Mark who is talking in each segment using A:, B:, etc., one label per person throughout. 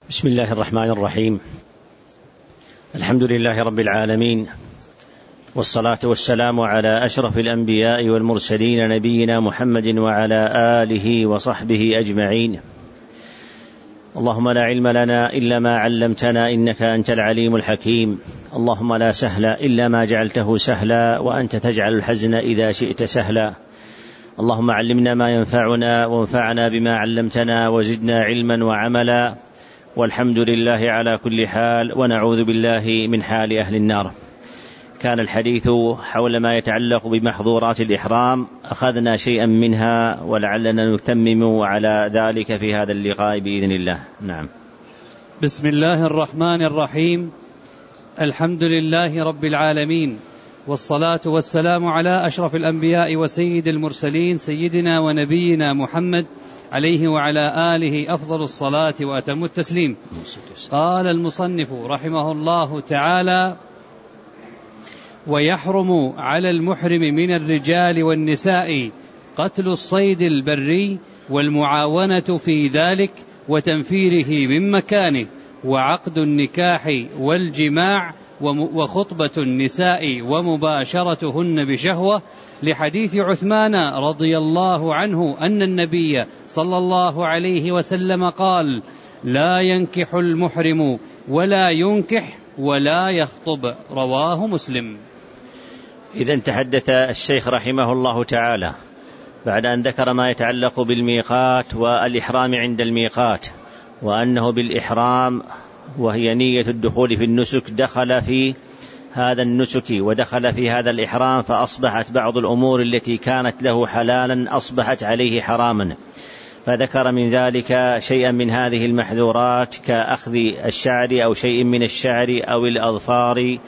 A: بسم الله الرحمن الرحيم. الحمد لله رب العالمين، والصلاة والسلام على أشرف الأنبياء والمرسلين نبينا محمد وعلى آله وصحبه أجمعين. اللهم لا علم لنا إلا ما علمتنا إنك أنت العليم الحكيم. اللهم لا سهل إلا ما جعلته سهلا، وأنت تجعل الحزن إذا شئت سهلا. اللهم علمنا ما ينفعنا وانفعنا بما علمتنا وزدنا علما وعملا، والحمد لله على كل حال، ونعوذ بالله من حال أهل النار. كان الحديث حول ما يتعلق بمحظورات الإحرام، أخذنا شيئا منها ولعلنا نتمم على ذلك في هذا اللقاء بإذن الله. نعم.
B: بسم الله الرحمن الرحيم. الحمد لله رب العالمين، والصلاة والسلام على أشرف الأنبياء وسيد المرسلين سيدنا ونبينا محمد عليه وعلى آله أفضل الصلاة وأتم التسليم. قال المصنف رحمه الله تعالى: ويحرم على المحرم من الرجال والنساء قتل الصيد البري والمعاونة في ذلك وتنفيره من مكانه، وعقد النكاح والجماع، وخطبة النساء ومباشرتهن بشهوة، لحديث عثمان رضي الله عنه أن النبي صلى الله عليه وسلم قال: لا ينكح المحرم ولا ينكح ولا يخطب. رواه مسلم.
A: إذا تحدث الشيخ رحمه الله تعالى بعد أن ذكر ما يتعلق بالميقات والإحرام عند الميقات، وأنه بالإحرام وهي نية الدخول في النسك دخل في هذا النسك ودخل في هذا الإحرام، فأصبحت بعض الأمور التي كانت له حلالا أصبحت عليه حراما. فذكر من ذلك شيئا من هذه المحذورات كأخذ الشعر أو شيء من الشعر أو الأظفار،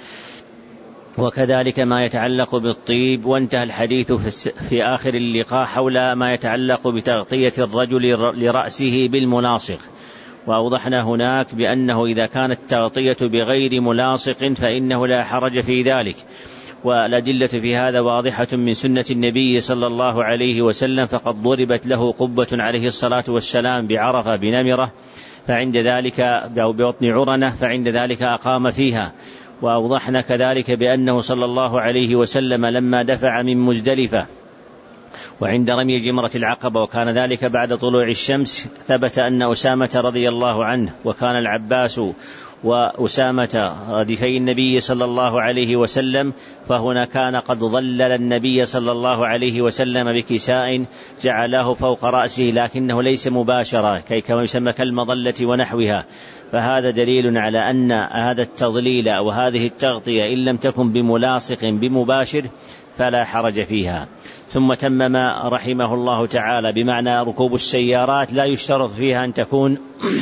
A: وكذلك ما يتعلق بالطيب. وانتهى الحديث في آخر اللقاء حول ما يتعلق بتغطية الرجل لرأسه بالملاصق، وأوضحنا هناك بأنه إذا كانت التغطية بغير ملاصق فإنه لا حرج في ذلك، والأدلة في هذا واضحة من سنة النبي صلى الله عليه وسلم، فقد ضربت له قبة عليه الصلاة والسلام بعرفة بنمرة، فعند ذلك أو ببطن عرنة، فعند ذلك أقام فيها. وأوضحنا كذلك بأنه صلى الله عليه وسلم لما دفع من مزدلفة وعند رمي جمرة العقبة، وكان ذلك بعد طلوع الشمس، ثبت أن أسامة رضي الله عنه وكان العباس وأسامة رديفي النبي صلى الله عليه وسلم، فهنا كان قد ظلل النبي صلى الله عليه وسلم بكساء جعله فوق رأسه، لكنه ليس مباشرة كما يسمى كالمظلة ونحوها. فهذا دليل على أن هذا التضليل أو هذه التغطية إن لم تكن بملاصق بمباشر فلا حرج فيها. ثم تمم رحمه الله تعالى بمعنى ركوب السيارات لا يشترط فيها أن تكون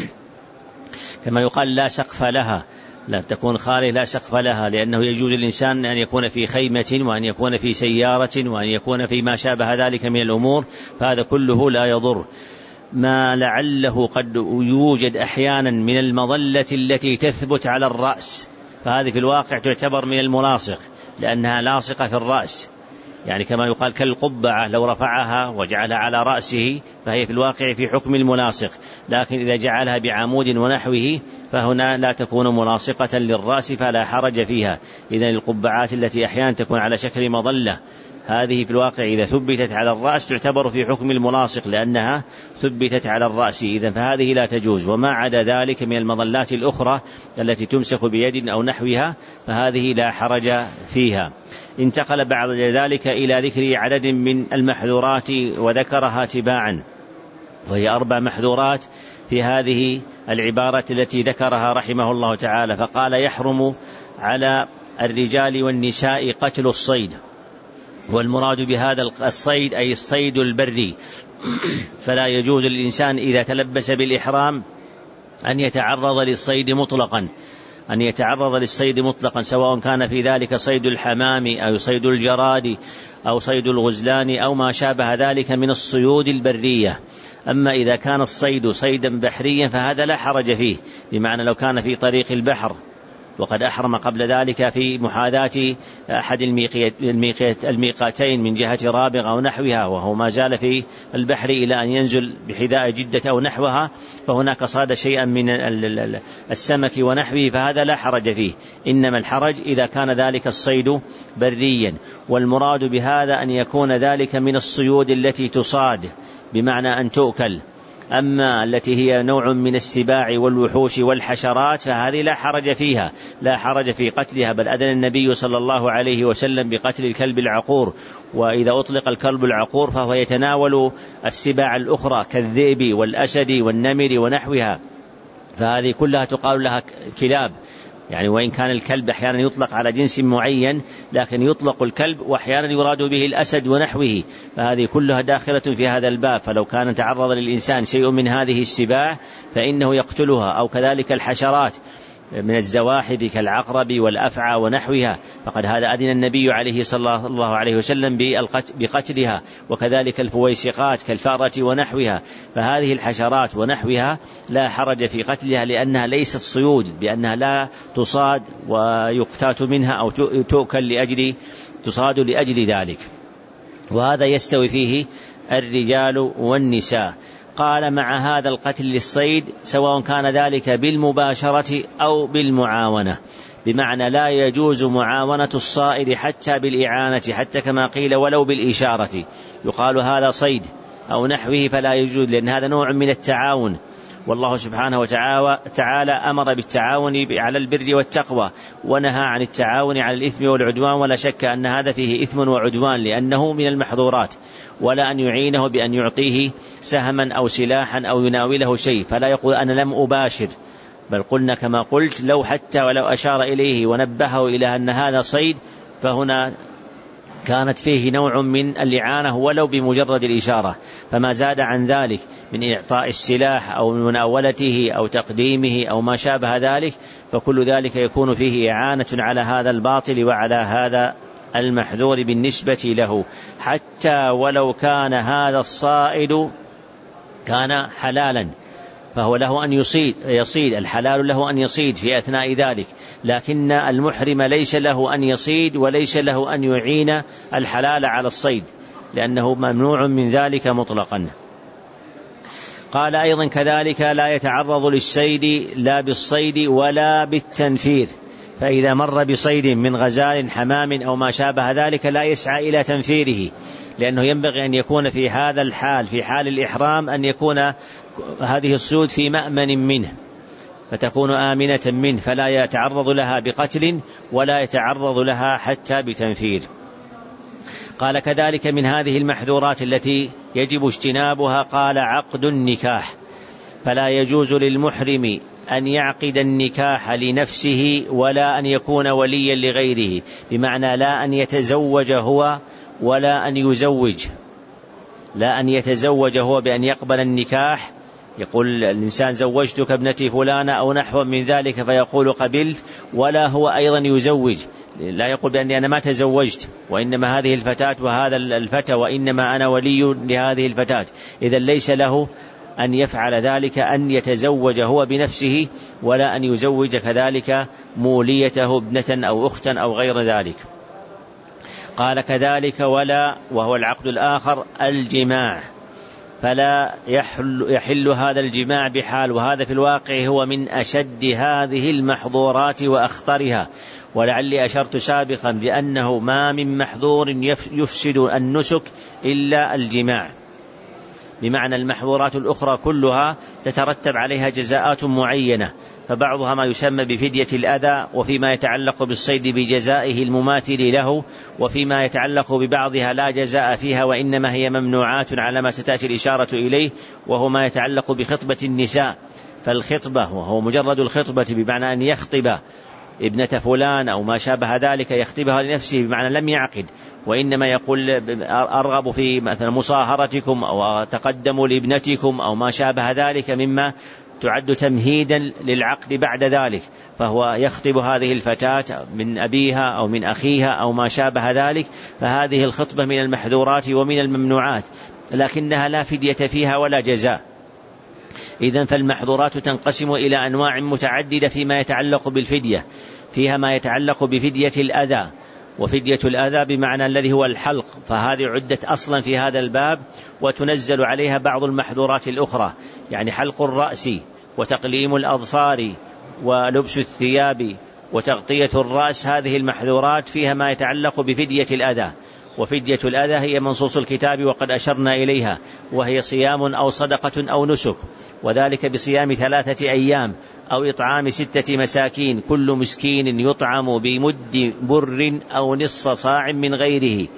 A: كما يقال لا سقف لها، لا تكون خالية لا سقف لها، لأنه يجوز الإنسان أن يكون في خيمة وأن يكون في سيارة وأن يكون في ما شابه ذلك من الأمور، فهذا كله لا يضر. ما لعله قد يوجد أحيانا من المظلة التي تثبت على الرأس، فهذه في الواقع تعتبر من الملاصق لأنها لاصقة في الرأس، يعني كما يقال كالقبعة لو رفعها وجعلها على رأسه فهي في الواقع في حكم الملاصق، لكن إذا جعلها بعمود ونحوه فهنا لا تكون ملاصقة للرأس فلا حرج فيها. إذن القبعات التي أحيانا تكون على شكل مظلة هذه في الواقع إذا ثبتت على الرأس تعتبر في حكم الملاصق لأنها ثبتت على الرأس، إذن فهذه لا تجوز. وما عدا ذلك من المظلات الأخرى التي تمسك بيد أو نحوها فهذه لا حرج فيها. انتقل بعد ذلك إلى ذكر عدد من المحذورات وذكرها تباعا، وهي 4 محذورات في هذه العبارة التي ذكرها رحمه الله تعالى. فقال: يحرم على الرجال والنساء قتل الصيد، والمراد بهذا الصيد أي الصيد البري، فلا يجوز للإنسان إذا تلبس بالإحرام أن يتعرض للصيد مطلقا، سواء كان في ذلك صيد الحمام أو صيد الجراد أو صيد الغزلان أو ما شابه ذلك من الصيود البرية. أما إذا كان الصيد صيدا بحريا فهذا لا حرج فيه، بمعنى لو كان في طريق البحر وقد أحرم قبل ذلك في محاذاة أحد الميقاتين من جهة رابغ أو نحوها، وهو ما زال في البحر إلى أن ينزل بحذاء جدة أو نحوها، فهناك صاد شيئا من السمك ونحوه، فهذا لا حرج فيه. إنما الحرج إذا كان ذلك الصيد بريا، والمراد بهذا أن يكون ذلك من الصيود التي تصاد بمعنى أن تؤكل. أما التي هي نوع من السباع والوحوش والحشرات فهذه لا حرج فيها، لا حرج في قتلها، بل أذن النبي صلى الله عليه وسلم بقتل الكلب العقور. وإذا أطلق الكلب العقور فهو يتناول السباع الأخرى كالذئب والأسد والنمر ونحوها، فهذه كلها تقال لها كلاب. يعني وإن كان الكلب أحيانا يطلق على جنس معين، لكن يطلق الكلب وأحيانا يراد به الأسد ونحوه، فهذه كلها داخلة في هذا الباب. فلو كان تعرض للإنسان شيء من هذه السباع فإنه يقتلها، أو كذلك الحشرات من الزواحف كالعقرب والأفعى ونحوها، فقد هذا أذن النبي عليه صلى الله عليه وسلم بقتلها، وكذلك الفويسقات كالفارة ونحوها. فهذه الحشرات ونحوها لا حرج في قتلها، لأنها ليست صيود، بأنها لا تصاد ويقتات منها أو تؤكل تصاد لأجل ذلك، وهذا يستوي فيه الرجال والنساء. قال مع هذا القتل للصيد سواء كان ذلك بالمباشرة أو بالمعاونة، بمعنى لا يجوز معاونة الصائد حتى بالإعانة، حتى كما قيل ولو بالإشارة، يقال هذا صيد أو نحوه فلا يجوز، لأن هذا نوع من التعاون. والله سبحانه وتعالى أمر بالتعاون على البر والتقوى، ونهى عن التعاون على الإثم والعدوان، ولا شك أن هذا فيه إثم وعدوان لأنه من المحظورات، ولا أن يعينه بأن يعطيه سهما أو سلاحا أو يناوله شيء، فلا يقول أنا لم أباشر، بل قلنا كما قلت لو حتى ولو أشار إليه ونبهه إلى أن هذا صيد، فهنا كانت فيه نوع من الإعانة ولو بمجرد الإشارة. فما زاد عن ذلك من إعطاء السلاح أو مناولته أو تقديمه أو ما شابه ذلك، فكل ذلك يكون فيه إعانة على هذا الباطل وعلى هذا المحذور بالنسبة له، حتى ولو كان هذا الصائد كان حلالا، فهو له أن يصيد، الحلال له أن يصيد في أثناء ذلك، لكن المحرم ليس له أن يصيد وليس له أن يعين الحلال على الصيد، لأنه ممنوع من ذلك مطلقا. قال أيضا كذلك لا يتعرض للصيد لا بالصيد ولا بالتنفير، فإذا مر بصيد من غزال حمام أو ما شابه ذلك لا يسعى إلى تنفيره، لأنه ينبغي أن يكون في هذا الحال في حال الإحرام أن يكون هذه الصيود في مأمن منه، فتكون آمنة منه، فلا يتعرض لها بقتل ولا يتعرض لها حتى بتنفير. قال كذلك من هذه المحذورات التي يجب اجتنابها قال عقد النكاح، فلا يجوز للمحرم أن يعقد النكاح لنفسه ولا أن يكون وليا لغيره، بمعنى لا أن يتزوج هو ولا أن يزوج، لا أن يتزوج هو بأن يقبل النكاح، يقول الإنسان زوجتك ابنتي فلانة أو نحو من ذلك فيقول قبلت، ولا هو أيضا يزوج، لا يقول بأني أنا ما تزوجت وإنما هذه الفتاة وهذا الفتى وإنما أنا ولي لهذه الفتاة، إذا ليس له أن يفعل ذلك، أن يتزوج هو بنفسه ولا أن يزوج كذلك موليته ابنة أو أختا أو غير ذلك. قال كذلك ولا، وهو العقد الآخر، الجماع، فلا يحل هذا الجماع بحال، وهذا في الواقع هو من أشد هذه المحظورات وأخطرها. ولعلي أشرت سابقا بأنه ما من محظور يفسد النسك إلا الجماع، بمعنى المحظورات الأخرى كلها تترتب عليها جزاءات معينة، فبعضها ما يسمى بفدية الأذى، وفيما يتعلق بالصيد بجزائه المماثل له، وفيما يتعلق ببعضها لا جزاء فيها وإنما هي ممنوعات على ما ستأتي الإشارة إليه، وهو ما يتعلق بخطبة النساء. فالخطبة وهو مجرد الخطبة بمعنى أن يخطب ابنة فلان أو ما شابه ذلك، يخطبها لنفسه بمعنى لم يعقد، وإنما يقول أرغب في مثلا مصاهرتكم أو تقدموا لابنتكم أو ما شابه ذلك مما تعد تمهيدا للعقد بعد ذلك، فهو يخطب هذه الفتاة من أبيها أو من أخيها أو ما شابه ذلك، فهذه الخطبة من المحذورات ومن الممنوعات، لكنها لا فدية فيها ولا جزاء. إذن فالمحظورات تنقسم إلى أنواع متعددة فيما يتعلق بالفدية، فيها ما يتعلق بفدية الأذى، وفدية الأذى بمعنى الذي هو الحلق، فهذه عدت أصلا في هذا الباب، وتنزل عليها بعض المحظورات الأخرى، يعني حلق الرأس وتقليم الأظفار ولبس الثياب وتغطية الرأس، هذه المحظورات فيها ما يتعلق بفدية الأذى. وفدية الأذى هي منصوص الكتاب وقد أشرنا إليها، وهي صيام أو صدقة أو نسك، وذلك بصيام 3 أيام أو إطعام 6 مساكين، كل مسكين يطعم بمد بر أو نصف صاع من غيره.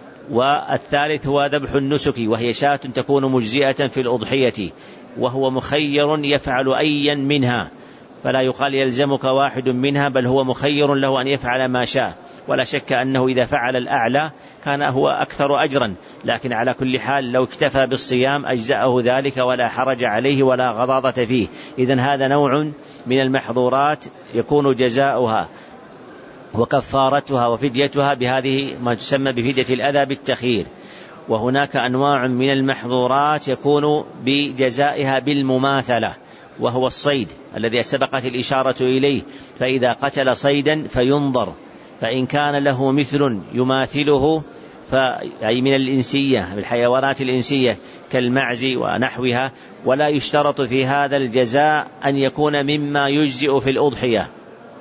A: والثالث هو ذبح النسك، وهي شاة تكون مجزئة في الأضحية، وهو مخير يفعل أيا منها، فلا يقال يلزمك واحد منها، بل هو مخير له أن يفعل ما شاء، ولا شك أنه إذا فعل الأعلى كان هو أكثر أجرا، لكن على كل حال لو اكتفى بالصيام أجزأه ذلك ولا حرج عليه ولا غضاضة فيه. إذن هذا نوع من المحظورات يكون جزاؤها وكفارتها وفديتها بهذه ما تسمى بفدية الأذى بالتخيير. وهناك أنواع من المحظورات يكون بجزائها بالمماثلة، وهو الصيد الذي سبقت الإشارة إليه، فإذا قتل صيدا فينظر، فإن كان له مثل يماثله أي من الإنسية، بالحيوانات الإنسية كالمعز ونحوها، ولا يشترط في هذا الجزاء أن يكون مما يجزئ في الأضحية،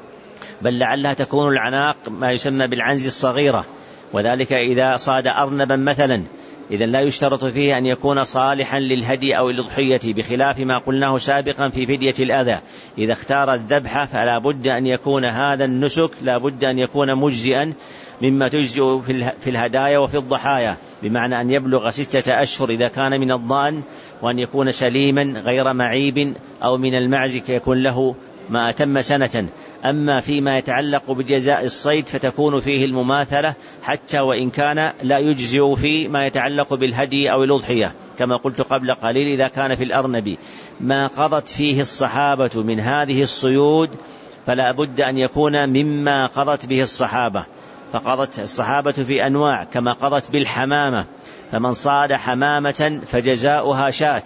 A: بل لعلها تكون العناق ما يسمى بالعنز الصغيرة، وذلك إذا صاد أرنبا مثلا، إذا لا يشترط فيه أن يكون صالحا للهدي أو الأضحية، بخلاف ما قلناه سابقا في فدية الأذى. إذا اختار الذبح فلا بد أن يكون هذا النسك لا بد أن يكون مجزئا مما تجزئ في الهدايا وفي الضحايا، بمعنى أن يبلغ 6 أشهر إذا كان من الضأن، وأن يكون سليما غير معيب، أو من المعز يكون له ما أتم سنة. أما فيما يتعلق بجزاء الصيد فتكون فيه المماثلة، حتى وإن كان لا يجزئ في ما يتعلق بالهدي أو الأضحية، كما قلت قبل قليل إذا كان في الأرنب ما قضت فيه الصحابة من هذه الصيود فلا بد أن يكون مما قضت به الصحابة، فقضت الصحابة في أنواع كما قضت بالحمامة، فمن صاد حمامة فجزاؤها شاة،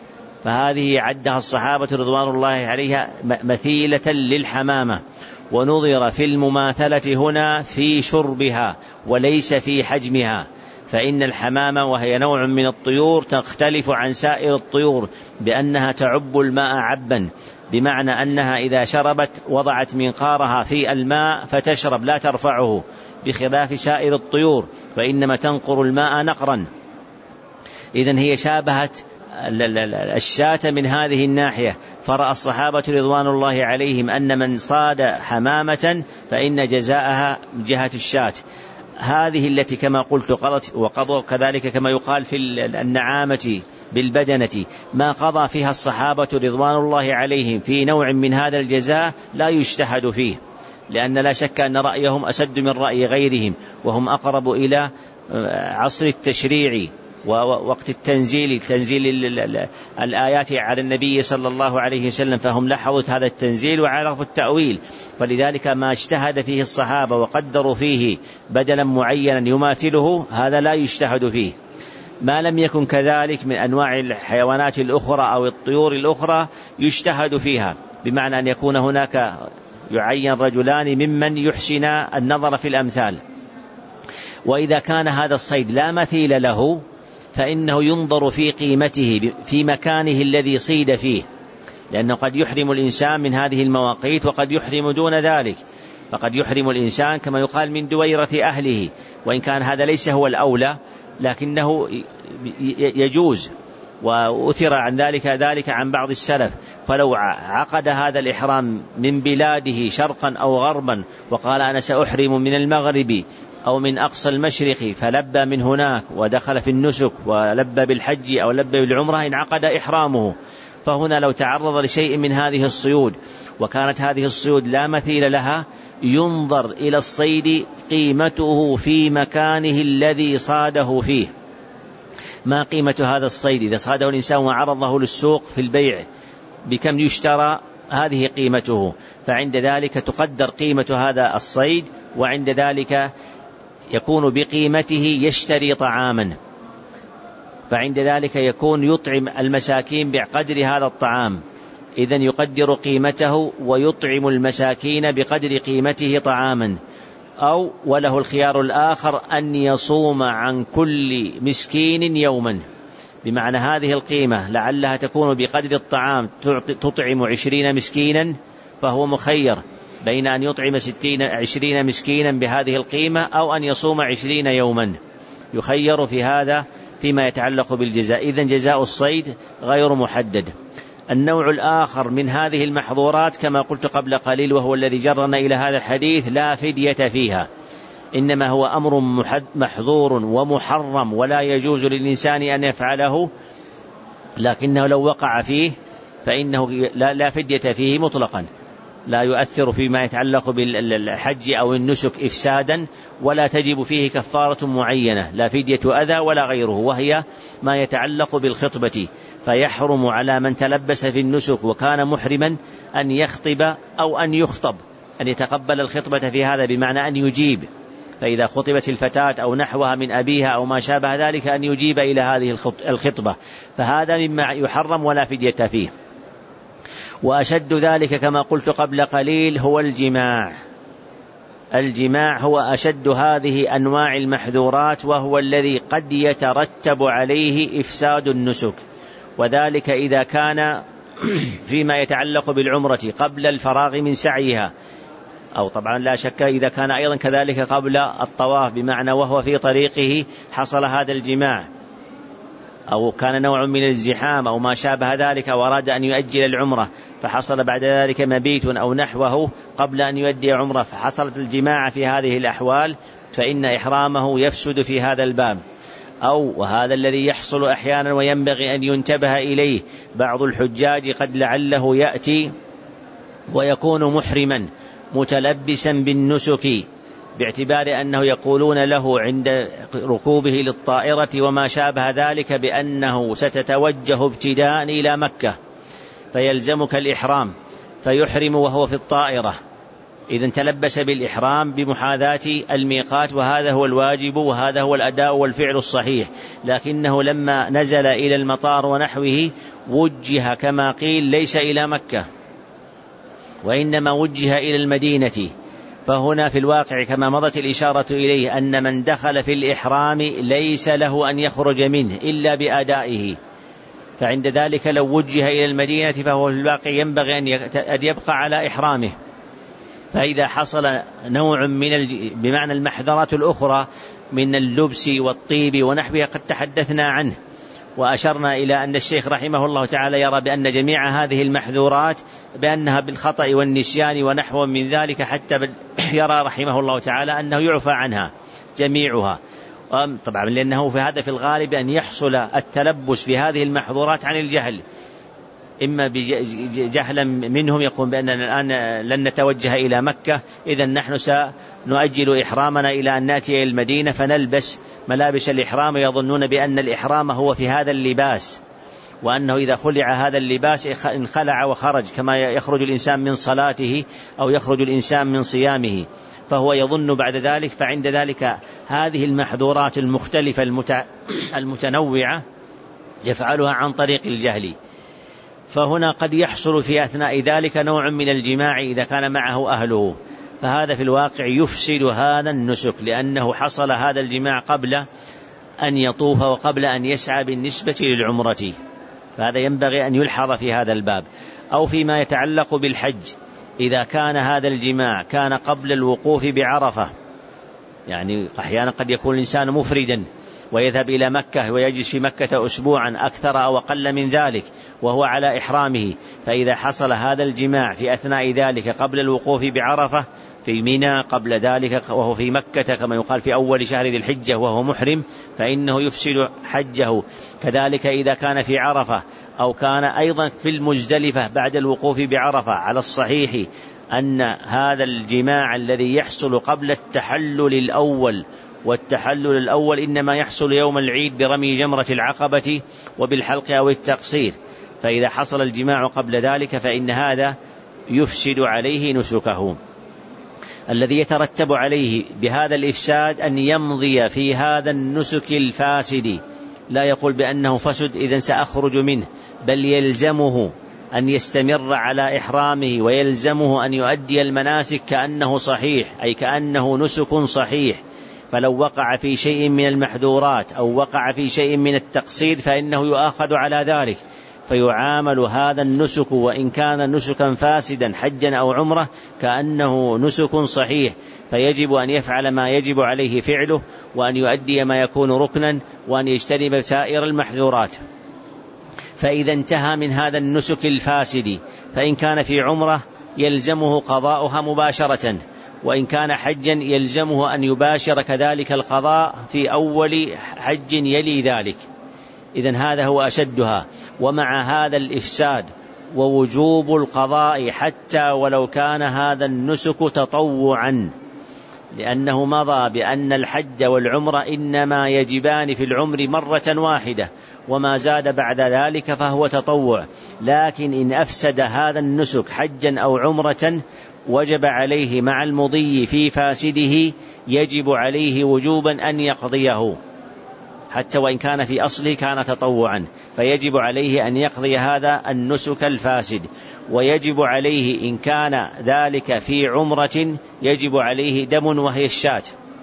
A: فهذه عدها الصحابة رضوان الله عليها مثيلة للحمامة. ونظر في المماثلة هنا في شربها وليس في حجمها، فإن الحمامة وهي نوع من الطيور تختلف عن سائر الطيور بأنها تعب الماء عبا، بمعنى أنها إذا شربت وضعت منقارها في الماء فتشرب لا ترفعه، بخلاف سائر الطيور فإنما تنقر الماء نقرا. إذن هي شابهت الشاة من هذه الناحية، فرأى الصحابة رضوان الله عليهم أن من صاد حمامة فإن جزاءها جهة الشاة، هذه التي كما قلت قضت وقضوا، كذلك كما يقال في النعامة بالبدنة ما قضى فيها الصحابة رضوان الله عليهم في نوع من هذا الجزاء لا يجتهد فيه، لأن لا شك أن رأيهم أسد من رأي غيرهم، وهم أقرب إلى عصر التشريع ووقت تنزيل الآيات على النبي صلى الله عليه وسلم، فهم لاحظوا هذا التنزيل وعرفوا التأويل، فلذلك ما اجتهد فيه الصحابة وقدروا فيه بدلا معينا يماثله هذا لا يجتهد فيه. ما لم يكن كذلك من أنواع الحيوانات الأخرى أو الطيور الأخرى يجتهد فيها، بمعنى أن يكون هناك يعين رجلان ممن يحسن النظر في الأمثال. وإذا كان هذا الصيد لا مثيل له فإنه ينظر في قيمته في مكانه الذي صيد فيه، لأنه قد يحرم الإنسان من هذه المواقيت وقد يحرم دون ذلك، فقد يحرم الإنسان كما يقال من دويرة أهله، وإن كان هذا ليس هو الأولى لكنه يجوز، وأثر عن ذلك عن بعض السلف، فلو عقد هذا الإحرام من بلاده شرقا أو غربا وقال أنا سأحرم من المغرب أو من أقصى المشرق، فلبى من هناك ودخل في النسك ولبى بالحج أو لبى بالعمرة انعقد إحرامه. فهنا لو تعرض لشيء من هذه الصيود وكانت هذه الصيود لا مثيل لها ينظر إلى الصيد قيمته في مكانه الذي صاده فيه. ما قيمة هذا الصيد إذا صاده الإنسان وعرضه للسوق في البيع بكم يشترى، هذه قيمته، فعند ذلك تقدر قيمة هذا الصيد، وعند ذلك يكون بقيمته يشتري طعاما، فعند ذلك يكون يطعم المساكين بقدر هذا الطعام. إذن يقدر قيمته ويطعم المساكين بقدر قيمته طعاما، أو وله الخيار الآخر أن يصوم عن كل مسكين يوما، بمعنى هذه القيمة لعلها تكون بقدر الطعام تطعم 20 مسكينا، فهو مخير بين أن يطعم 20 مسكينا بهذه القيمة أو أن يصوم 20 يوما، يخير في هذا فيما يتعلق بالجزاء. إذن جزاء الصيد غير محدد. النوع الآخر من هذه المحظورات كما قلت قبل قليل، وهو الذي جرنا إلى هذا الحديث، لا فدية فيها، إنما هو أمر محظور ومحرم ولا يجوز للإنسان أن يفعله، لكنه لو وقع فيه فإنه لا فدية فيه مطلقا، لا يؤثر فيما يتعلق بالحج أو النسك إفسادا، ولا تجب فيه كفارة معينة، لا فدية أذى ولا غيره، وهي ما يتعلق بالخطبة. فيحرم على من تلبس في النسك وكان محرما أن يخطب أو أن يخطب، أن يتقبل الخطبة في هذا، بمعنى أن يجيب، فإذا خطبت الفتاة أو نحوها من أبيها أو ما شابه ذلك أن يجيب إلى هذه الخطبة، فهذا مما يحرم ولا فدية فيه. وأشد ذلك كما قلت قبل قليل هو الجماع. الجماع هو أشد هذه أنواع المحذورات، وهو الذي قد يترتب عليه إفساد النسك، وذلك إذا كان فيما يتعلق بالعمرة قبل الفراغ من سعيها، أو طبعا لا شك إذا كان أيضا كذلك قبل الطواف، بمعنى وهو في طريقه حصل هذا الجماع، أو كان نوع من الزحام أو ما شابه ذلك وأراد أن يؤجل العمرة فحصل بعد ذلك مبيت أو نحوه قبل أن يؤدي عمرة فحصلت الجماع في هذه الأحوال، فإن إحرامه يفسد في هذا الباب. أو وهذا الذي يحصل أحيانا وينبغي أن ينتبه إليه، بعض الحجاج قد لعله يأتي ويكون محرما متلبسا بالنسك، باعتبار أنه يقولون له عند ركوبه للطائرة وما شابه ذلك بأنه ستتوجه ابتداء إلى مكة فيلزمك الإحرام، فيحرم وهو في الطائرة، إذن تلبس بالإحرام بمحاذاة الميقات، وهذا هو الواجب وهذا هو الأداء والفعل الصحيح، لكنه لما نزل إلى المطار ونحوه وجه كما قيل ليس إلى مكة وإنما وجه إلى المدينة. فهنا في الواقع كما مضت الإشارة إليه أن من دخل في الإحرام ليس له أن يخرج منه إلا بأدائه، فعند ذلك لو وجه إلى المدينة فهو في الواقع ينبغي أن يبقى على إحرامه. فإذا حصل نوع من بمعنى المحذرات الأخرى من اللبس والطيب ونحوها قد تحدثنا عنه، وأشرنا إلى أن الشيخ رحمه الله تعالى يرى بأن جميع هذه المحذورات بأنها بالخطأ والنسيان ونحو من ذلك، حتى يرى رحمه الله تعالى أنه يعفى عنها جميعها، طبعا لأنه في هذا في الغالب أن يحصل التلبس بهذه المحظورات عن الجهل، إما بجهلا منهم يقول بأننا الآن لن نتوجه إلى مكة، إذن نحن سنؤجل إحرامنا إلى أن نأتي إلى المدينة فنلبس ملابس الإحرام، يظنون بأن الإحرام هو في هذا اللباس، وأنه إذا خلع هذا اللباس انخلع وخرج، كما يخرج الإنسان من صلاته أو يخرج الإنسان من صيامه، فهو يظن بعد ذلك. فعند ذلك هذه المحظورات المختلفة المتنوعة يفعلها عن طريق الجهل، فهنا قد يحصل في أثناء ذلك نوع من الجماع إذا كان معه أهله، فهذا في الواقع يفسد هذا النسك، لأنه حصل هذا الجماع قبل أن يطوف وقبل أن يسعى بالنسبة للعمرة، فهذا ينبغي أن يلحظ في هذا الباب. أو فيما يتعلق بالحج، إذا كان هذا الجماع كان قبل الوقوف بعرفة، يعني أحيانا قد يكون الإنسان مفردا ويذهب إلى مكة ويجلس في مكة أسبوعا أكثر أو أقل من ذلك وهو على إحرامه، فإذا حصل هذا الجماع في أثناء ذلك قبل الوقوف بعرفة في منى قبل ذلك وهو في مكة كما يقال في أول شهر ذي الحجة وهو محرم، فإنه يفسد حجه. كذلك إذا كان في عرفة أو كان أيضا في المزدلفة بعد الوقوف بعرفة، على الصحيح أن هذا الجماع الذي يحصل قبل التحلل الأول، والتحلل الأول إنما يحصل يوم العيد برمي جمرة العقبة وبالحلق أو التقصير، فإذا حصل الجماع قبل ذلك فإن هذا يفسد عليه نسكه. الذي يترتب عليه بهذا الإفساد أن يمضي في هذا النسك الفاسد، لا يقول بأنه فسد إذن سأخرج منه، بل يلزمه أن يستمر على إحرامه ويلزمه أن يؤدي المناسك كأنه صحيح، أي كأنه نسك صحيح. فلو وقع في شيء من المحذورات أو وقع في شيء من التقصير فإنه يؤاخذ على ذلك، فيعامل هذا النسك وإن كان نسكا فاسدا حجا أو عمرة كأنه نسك صحيح، فيجب أن يفعل ما يجب عليه فعله، وأن يؤدي ما يكون ركنا، وأن يجتنب سائر المحذورات. فإذا انتهى من هذا النسك الفاسد فإن كان في عمرة يلزمه قضاؤها مباشرة، وإن كان حجا يلزمه أن يباشر كذلك القضاء في أول حج يلي ذلك. إذن هذا هو أشدها. ومع هذا الإفساد ووجوب القضاء حتى ولو كان هذا النسك تطوعا، لأنه مضى بأن الحج والعمرة إنما يجبان في العمر مرة واحدة، وما زاد بعد ذلك فهو تطوع. لكن إن أفسد هذا النسك حجا أو عمرة وجب عليه مع المضي في فاسده، يجب عليه وجوبا أن يقضيه حتى وإن كان في أصله كان تطوعا، فيجب عليه أن يقضي هذا النسك الفاسد. ويجب عليه إن كان ذلك في عمرة يجب عليه دم وهي الشاة،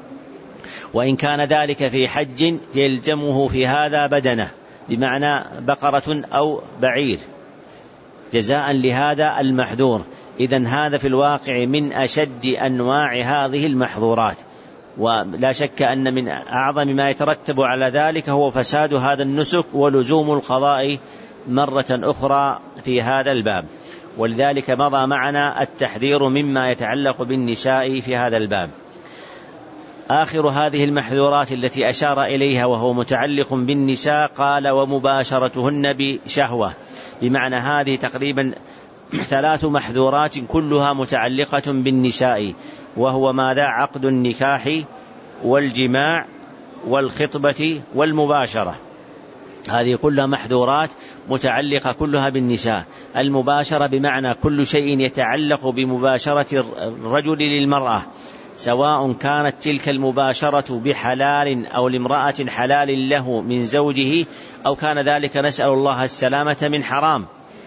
A: وإن كان ذلك في حج يلزمه في هذا بدنه، بمعنى بقرة أو بعير جزاء لهذا المحذور. إذن هذا في الواقع من أشد أنواع هذه المحظورات، ولا شك أن من أعظم ما يترتب على ذلك هو فساد هذا النسك ولزوم القضاء مرة أخرى في هذا الباب. ولذلك مضى معنا التحذير مما يتعلق بالنساء في هذا الباب. آخر هذه المحذورات التي أشار إليها وهو متعلق بالنساء قال ومباشرتهن بشهوة، بمعنى هذه تقريبا 3 محذورات كلها متعلقة بالنساء، وهو ماذا؟ عقد النكاح والجماع والخطبة والمباشرة. هذه كلها محذورات متعلقة كلها بالنساء. المباشرة بمعنى كل شيء يتعلق بمباشرة الرجل للمرأة، سواء كانت تلك المباشرة بحلال أو لامرأة حلال له من زوجه، أو كان ذلك نسأل الله السلامة من حرام.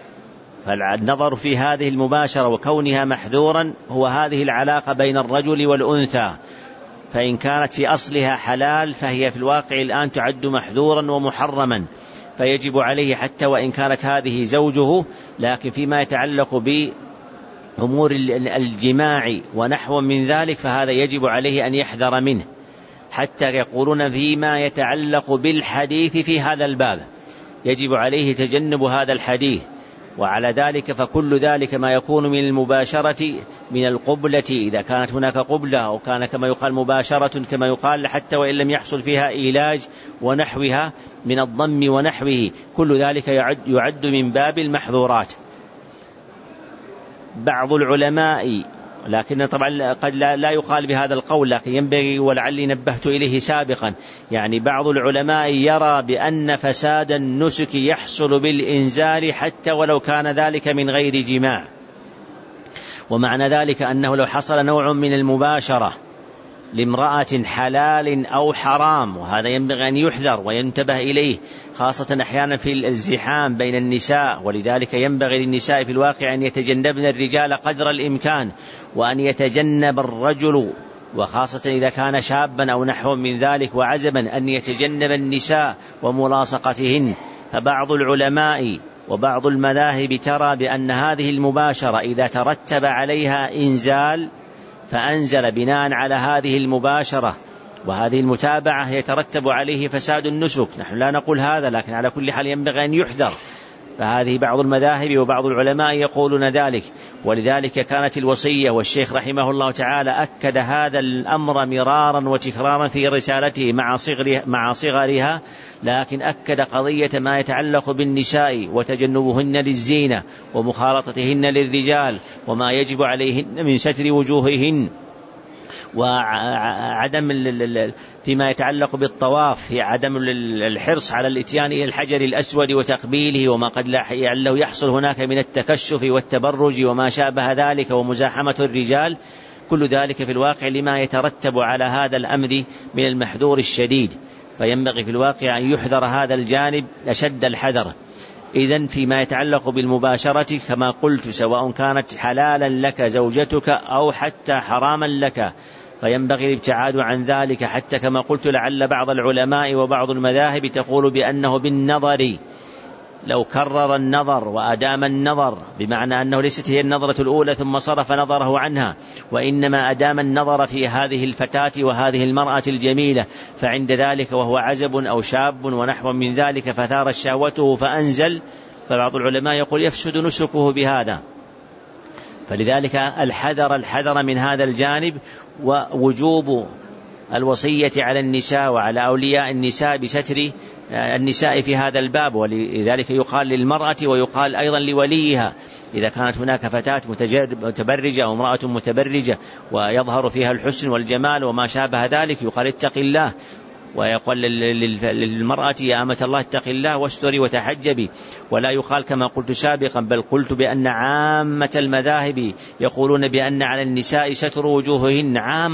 A: فالنظر في هذه المباشرة وكونها محذورا هو هذه العلاقة بين الرجل والأنثى، فإن كانت في أصلها حلال فهي في الواقع الآن تعد محذورا ومحرما، فيجب عليه حتى وإن كانت هذه زوجه. لكن فيما يتعلق بأمور الجماع ونحو من ذلك فهذا يجب عليه أن يحذر منه، حتى يقولون فيما يتعلق بالحديث في هذا الباب يجب عليه تجنب هذا الحديث. وعلى ذلك فكل ذلك ما يكون من المباشرة من القبلة إذا كانت هناك قبلة، أو كان كما يقال مباشرة كما يقال حتى وإن لم يحصل فيها إيلاج ونحوها من الضم ونحوه، كل ذلك يعد من باب المحظورات. بعض العلماء، لكن طبعا قد لا يقال بهذا القول، لكن ينبغي ولعلي نبهت إليه سابقا، يعني بعض العلماء يرى بأن فساد النسك يحصل بالإنزال حتى ولو كان ذلك من غير جماع. ومعنى ذلك أنه لو حصل نوع من المباشرة لامرأة حلال أو حرام، وهذا ينبغي أن يحذر وينتبه إليه، خاصة أحيانا في الزحام بين النساء، ولذلك ينبغي للنساء في الواقع أن يتجنبن الرجال قدر الإمكان، وأن يتجنب الرجل وخاصة إذا كان شابا أو نحو من ذلك وعزبا أن يتجنب النساء وملاصقتهن. فبعض العلماء وبعض المذاهب ترى بأن هذه المباشرة إذا ترتب عليها إنزال فأنزل بناء على هذه المباشرة وهذه المتابعة يترتب عليه فساد النسك. نحن لا نقول هذا، لكن على كل حال ينبغي أن يحذر. فهذه بعض المذاهب وبعض العلماء يقولون ذلك، ولذلك كانت الوصية، والشيخ رحمه الله تعالى أكد هذا الأمر مرارا وتكرارا في رسالته مع صغرها، لكن أكد قضية ما يتعلق بالنساء وتجنبهن للزينة ومخالطتهن للرجال وما يجب عليهن من ستر وجوههن، وعدم فيما يتعلق بالطواف عدم الحرص على الاتيان إلى الحجر الأسود وتقبيله، وما قد لعله يحصل هناك من التكشف والتبرج وما شابه ذلك ومزاحمة الرجال. كل ذلك في الواقع لما يترتب على هذا الأمر من المحذور الشديد، فينبغي في الواقع أن يحذر هذا الجانب أشد الحذر. إذن فيما يتعلق بالمباشرة كما قلت سواء كانت حلالا لك زوجتك أو حتى حراما لك فينبغي الابتعاد عن ذلك، حتى كما قلت لعل بعض العلماء وبعض المذاهب تقول بأنه بالنظر، لو كرر النظر وأدام النظر، بمعنى أنه ليست هي النظرة الأولى ثم صرف نظره عنها، وإنما أدام النظر في هذه الفتاة وهذه المرأة الجميلة، فعند ذلك وهو عزب أو شاب ونحو من ذلك فثار شهوته فأنزل، فبعض العلماء يقول يفسد نسكه بهذا. فلذلك الحذر من هذا الجانب، ووجوب الوصية على النساء وعلى أولياء النساء بستر النساء في هذا الباب. ولذلك يقال للمرأة ويقال أيضا لوليها إذا كانت هناك فتاة متبرجة أو امرأة متبرجة ويظهر فيها الحسن والجمال وما شابه ذلك، يقال اتق الله، ويقول للمرأة يا أمة الله اتق الله واستري وتحجبي. ولا يقال كما قلت سابقا، بل قلت بأن عامة المذاهب يقولون بأن على النساء ستر وجوههن.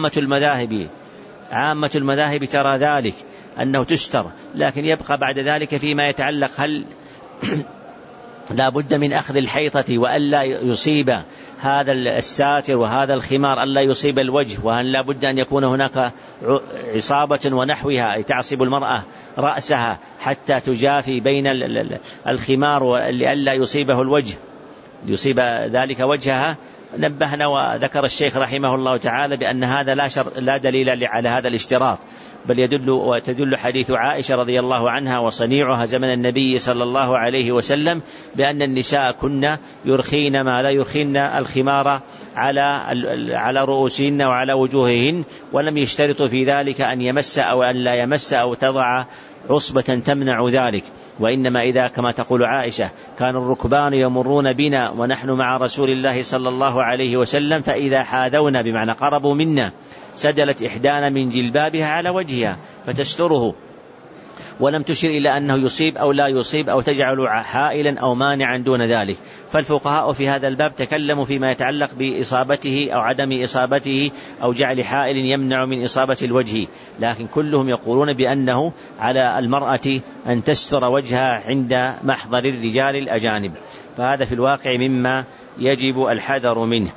A: عامة المذاهب ترى ذلك أنه تستر، لكن يبقى بعد ذلك فيما يتعلق هل لا بد من أخذ الحيطة وألا يصيب هذا الساتر وهذا الخمار ألا يصيب الوجه، وهل لا بد أن يكون هناك عصابة ونحوها تعصب المرأة رأسها حتى تجافي بين الخمار لئلا يصيبه الوجه، يصيب ذلك وجهها. نبهنا وذكر الشيخ رحمه الله تعالى بأن هذا لا دليل على هذا الاشتراط، بل تدل حديث عائشة رضي الله عنها وصنيعها زمن النبي صلى الله عليه وسلم بأن النساء كن يرخين ما لا يرخين الخمار على رؤوسهن وعلى وجوههن، ولم يشترطوا في ذلك أن يمس أو أن لا يمس أو تضع عصبة تمنع ذلك، وإنما إذا كما تقول عائشة كان الركبان يمرون بنا ونحن مع رسول الله صلى الله عليه وسلم فإذا حاذونا بمعنى قربوا منا سدلت إحدانا من جلبابها على وجهها فتستره، ولم تشر إلى أنه يصيب أو لا يصيب أو تجعل حائلا أو مانعا دون ذلك. فالفقهاء في هذا الباب تكلموا فيما يتعلق بإصابته أو عدم إصابته أو جعل حائل يمنع من إصابة الوجه، لكن كلهم يقولون بأنه على المرأة أن تستر وجهها عند محضر الرجال الأجانب، فهذا في الواقع مما يجب الحذر منه.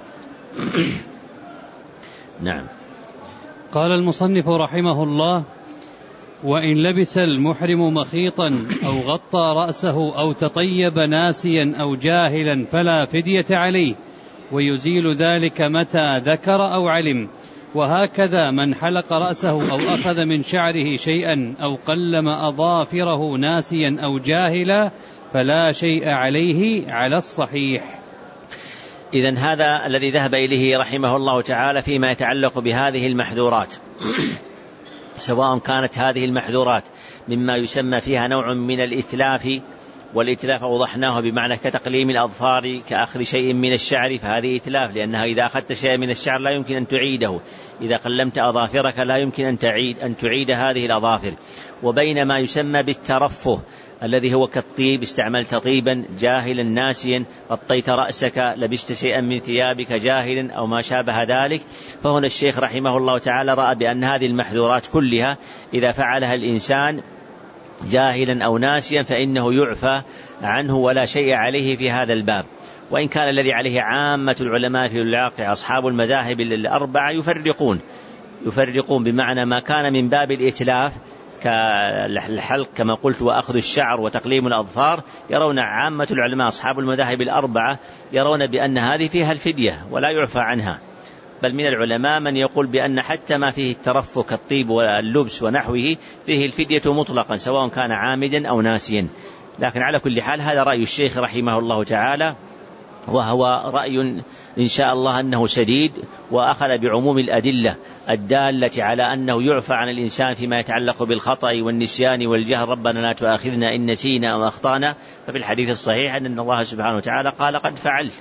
A: نعم.
B: قال المصنف رحمه الله: وإن لبس المحرم مخيطا أو غطى رأسه أو تطيب ناسيا أو جاهلا فلا فدية عليه، ويزيل ذلك متى ذكر أو علم. وهكذا من حلق رأسه أو أخذ من شعره شيئا أو قلم أظافره ناسيا أو جاهلا فلا شيء عليه على الصحيح.
A: إذن هذا الذي ذهب إليه رحمه الله تعالى فيما يتعلق بهذه المحذورات، سواء كانت هذه المحذورات مما يسمى فيها نوع من الإتلاف، والإتلاف أوضحناه بمعنى كتقليم الأظفار كأخذ شيء من الشعر، فهذه إتلاف، لأنها إذا أخذت شيء من الشعر لا يمكن أن تعيده، إذا قلمت أظافرك لا يمكن أن تعيد هذه الأظافر. وبين ما يسمى بالترفه الذي هو كالطيب، استعملت طيبا جاهلا ناسيا، غطيت رأسك، لبست شيئا من ثيابك جاهلا أو ما شابه ذلك. فهنا الشيخ رحمه الله تعالى رأى بأن هذه المحذورات كلها إذا فعلها الإنسان جاهلا أو ناسيا فإنه يعفى عنه ولا شيء عليه في هذا الباب. وإن كان الذي عليه عامة العلماء في الواقع أصحاب المذاهب الأربعة يفرقون بمعنى ما كان من باب الإتلاف كالحلق كما قلت وأخذ الشعر وتقليم الأظفار، يرون عامة العلماء أصحاب المذاهب الأربعة يرون بأن هذه فيها الفدية ولا يعفى عنها، بل من العلماء من يقول بأن حتى ما فيه الترفه كالطيب واللبس ونحوه فيه الفدية مطلقا سواء كان عامدا أو ناسيا. لكن على كل حال هذا رأي الشيخ رحمه الله تعالى، وهو رأي إن شاء الله أنه سديد، وأخذ بعموم الأدلة الدالة على أنه يعفى عن الإنسان فيما يتعلق بالخطأ والنسيان والجهل، ربنا لا تؤاخذنا إن نسينا أو أخطأنا. ففي الحديث الصحيح أن الله سبحانه وتعالى قال قد فعلت.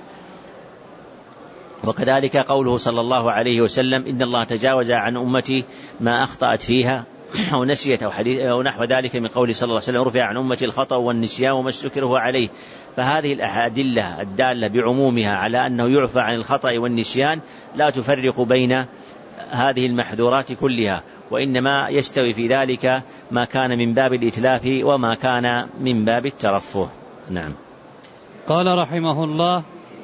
A: وكذلك قوله صلى الله عليه وسلم إن الله تجاوز عن أمتي ما أخطأت فيها أو نسيت أو نحو ذلك من قوله صلى الله عليه وسلم رفع عن أمتي الخطأ والنسيان وما استكره عليه. فهذه الأدلة الدالة بعمومها على أنه يعفى عن الخطأ والنسيان لا تفرق بين هذه المحذورات كلها، وإنما يستوي في ذلك ما كان من باب الإتلاف وما كان من باب الترفه. نعم.
B: قال رحمه الله: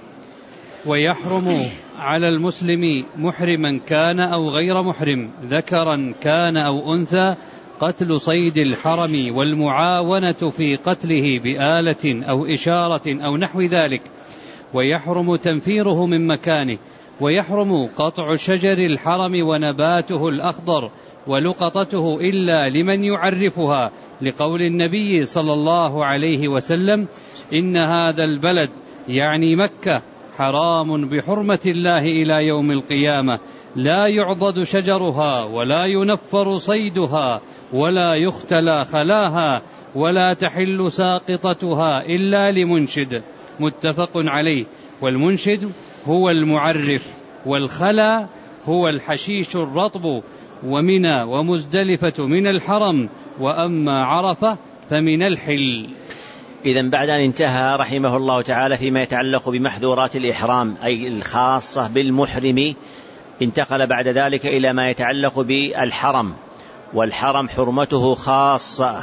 B: ويحرم على المسلم محرما كان أو غير محرم ذكرا كان أو أنثى قتل صيد الحرم والمعاونة في قتله بآلة أو إشارة أو نحو ذلك، ويحرم تنفيره من مكانه، ويحرم قطع شجر الحرم ونباته الأخضر ولقطته إلا لمن يعرفها، لقول النبي صلى الله عليه وسلم: إن هذا البلد يعني مكة حرام بحرمة الله إلى يوم القيامة، لا يعضد شجرها ولا ينفر صيدها ولا يختلى خلاها ولا تحل ساقطتها إلا لمنشد. متفق عليه. والمنشد هو المعرف، والخلا هو الحشيش الرطب، ومنى ومزدلفة من الحرم، وأما عرفة فمن الحل.
A: إذن بعد أن انتهى رحمه الله تعالى فيما يتعلق بمحذورات الإحرام أي الخاصة بالمحرم، انتقل بعد ذلك إلى ما يتعلق بالحرم، والحرم حرمته خاصة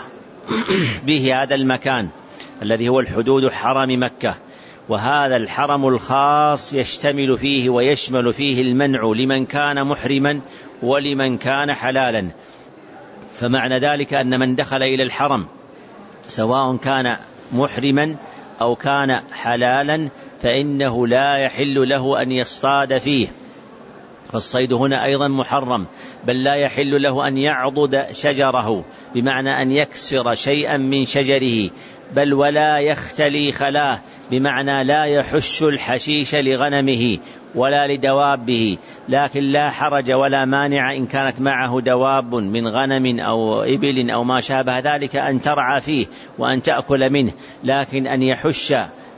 A: به هذا المكان الذي هو الحدود حرم مكة، وهذا الحرم الخاص يشتمل فيه ويشمل فيه المنع لمن كان محرما ولمن كان حلالا. فمعنى ذلك أن من دخل إلى الحرم سواء كان محرما أو كان حلالا فإنه لا يحل له أن يصطاد فيه، فالصيد هنا أيضا محرم، بل لا يحل له أن يعضد شجره بمعنى أن يكسر شيئا من شجره، بل ولا يختلي خلاه بمعنى لا يحش الحشيش لغنمه ولا لدوابه، لكن لا حرج ولا مانع إن كانت معه دواب من غنم أو إبل أو ما شابه ذلك أن ترعى فيه وأن تأكل منه، لكن أن يحش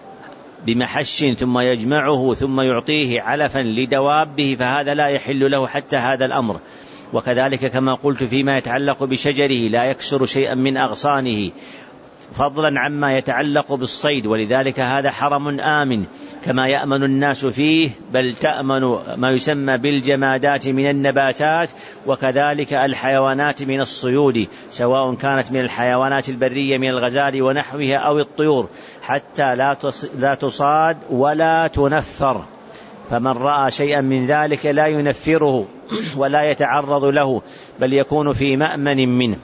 A: بمحش ثم يجمعه ثم يعطيه علفا لدوابه فهذا لا يحل له حتى هذا الأمر. وكذلك كما قلت فيما يتعلق بشجره لا يكسر شيئا من أغصانه فضلا عما يتعلق بالصيد، ولذلك هذا حرم آمن كما يأمن الناس فيه، بل تأمن ما يسمى بالجمادات من النباتات، وكذلك الحيوانات من الصيود سواء كانت من الحيوانات البرية من الغزال ونحوها أو الطيور، حتى لا تصاد ولا تنفر. فمن رأى شيئا من ذلك لا ينفره ولا يتعرض له، بل يكون في مأمن منه.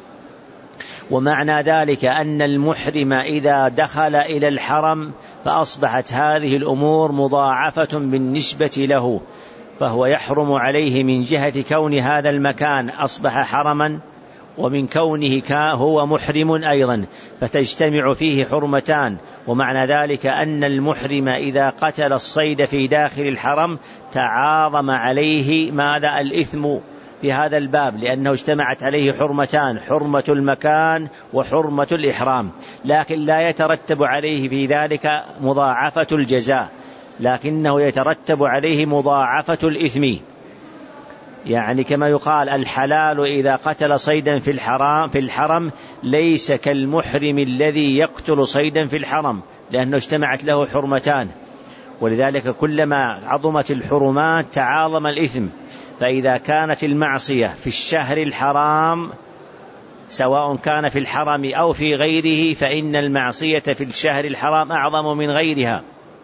A: ومعنى ذلك أن المحرم إذا دخل إلى الحرم فأصبحت هذه الأمور مضاعفة بالنسبة له، فهو يحرم عليه من جهة كون هذا المكان أصبح حرما، ومن كونه هو محرم أيضا، فتجتمع فيه حرمتان. ومعنى ذلك أن المحرم إذا قتل الصيد في داخل الحرم تعاظم عليه ماذا الإثم في هذا الباب، لأنه اجتمعت عليه حرمتان، حرمة المكان وحرمة الإحرام، لكن لا يترتب عليه في ذلك مضاعفة الجزاء، لكنه يترتب عليه مضاعفة الإثم. يعني كما يقال الحلال إذا قتل صيدا في الحرم ليس كالمحرم الذي يقتل صيدا في الحرم، لأنه اجتمعت له حرمتان، ولذلك كلما عظمت الحرمات تعاظم الإثم. فإذا كانت المعصية في الشهر الحرام سواء كان في الحرم أو في غيره فإن المعصية في الشهر الحرام أعظم من غيرها،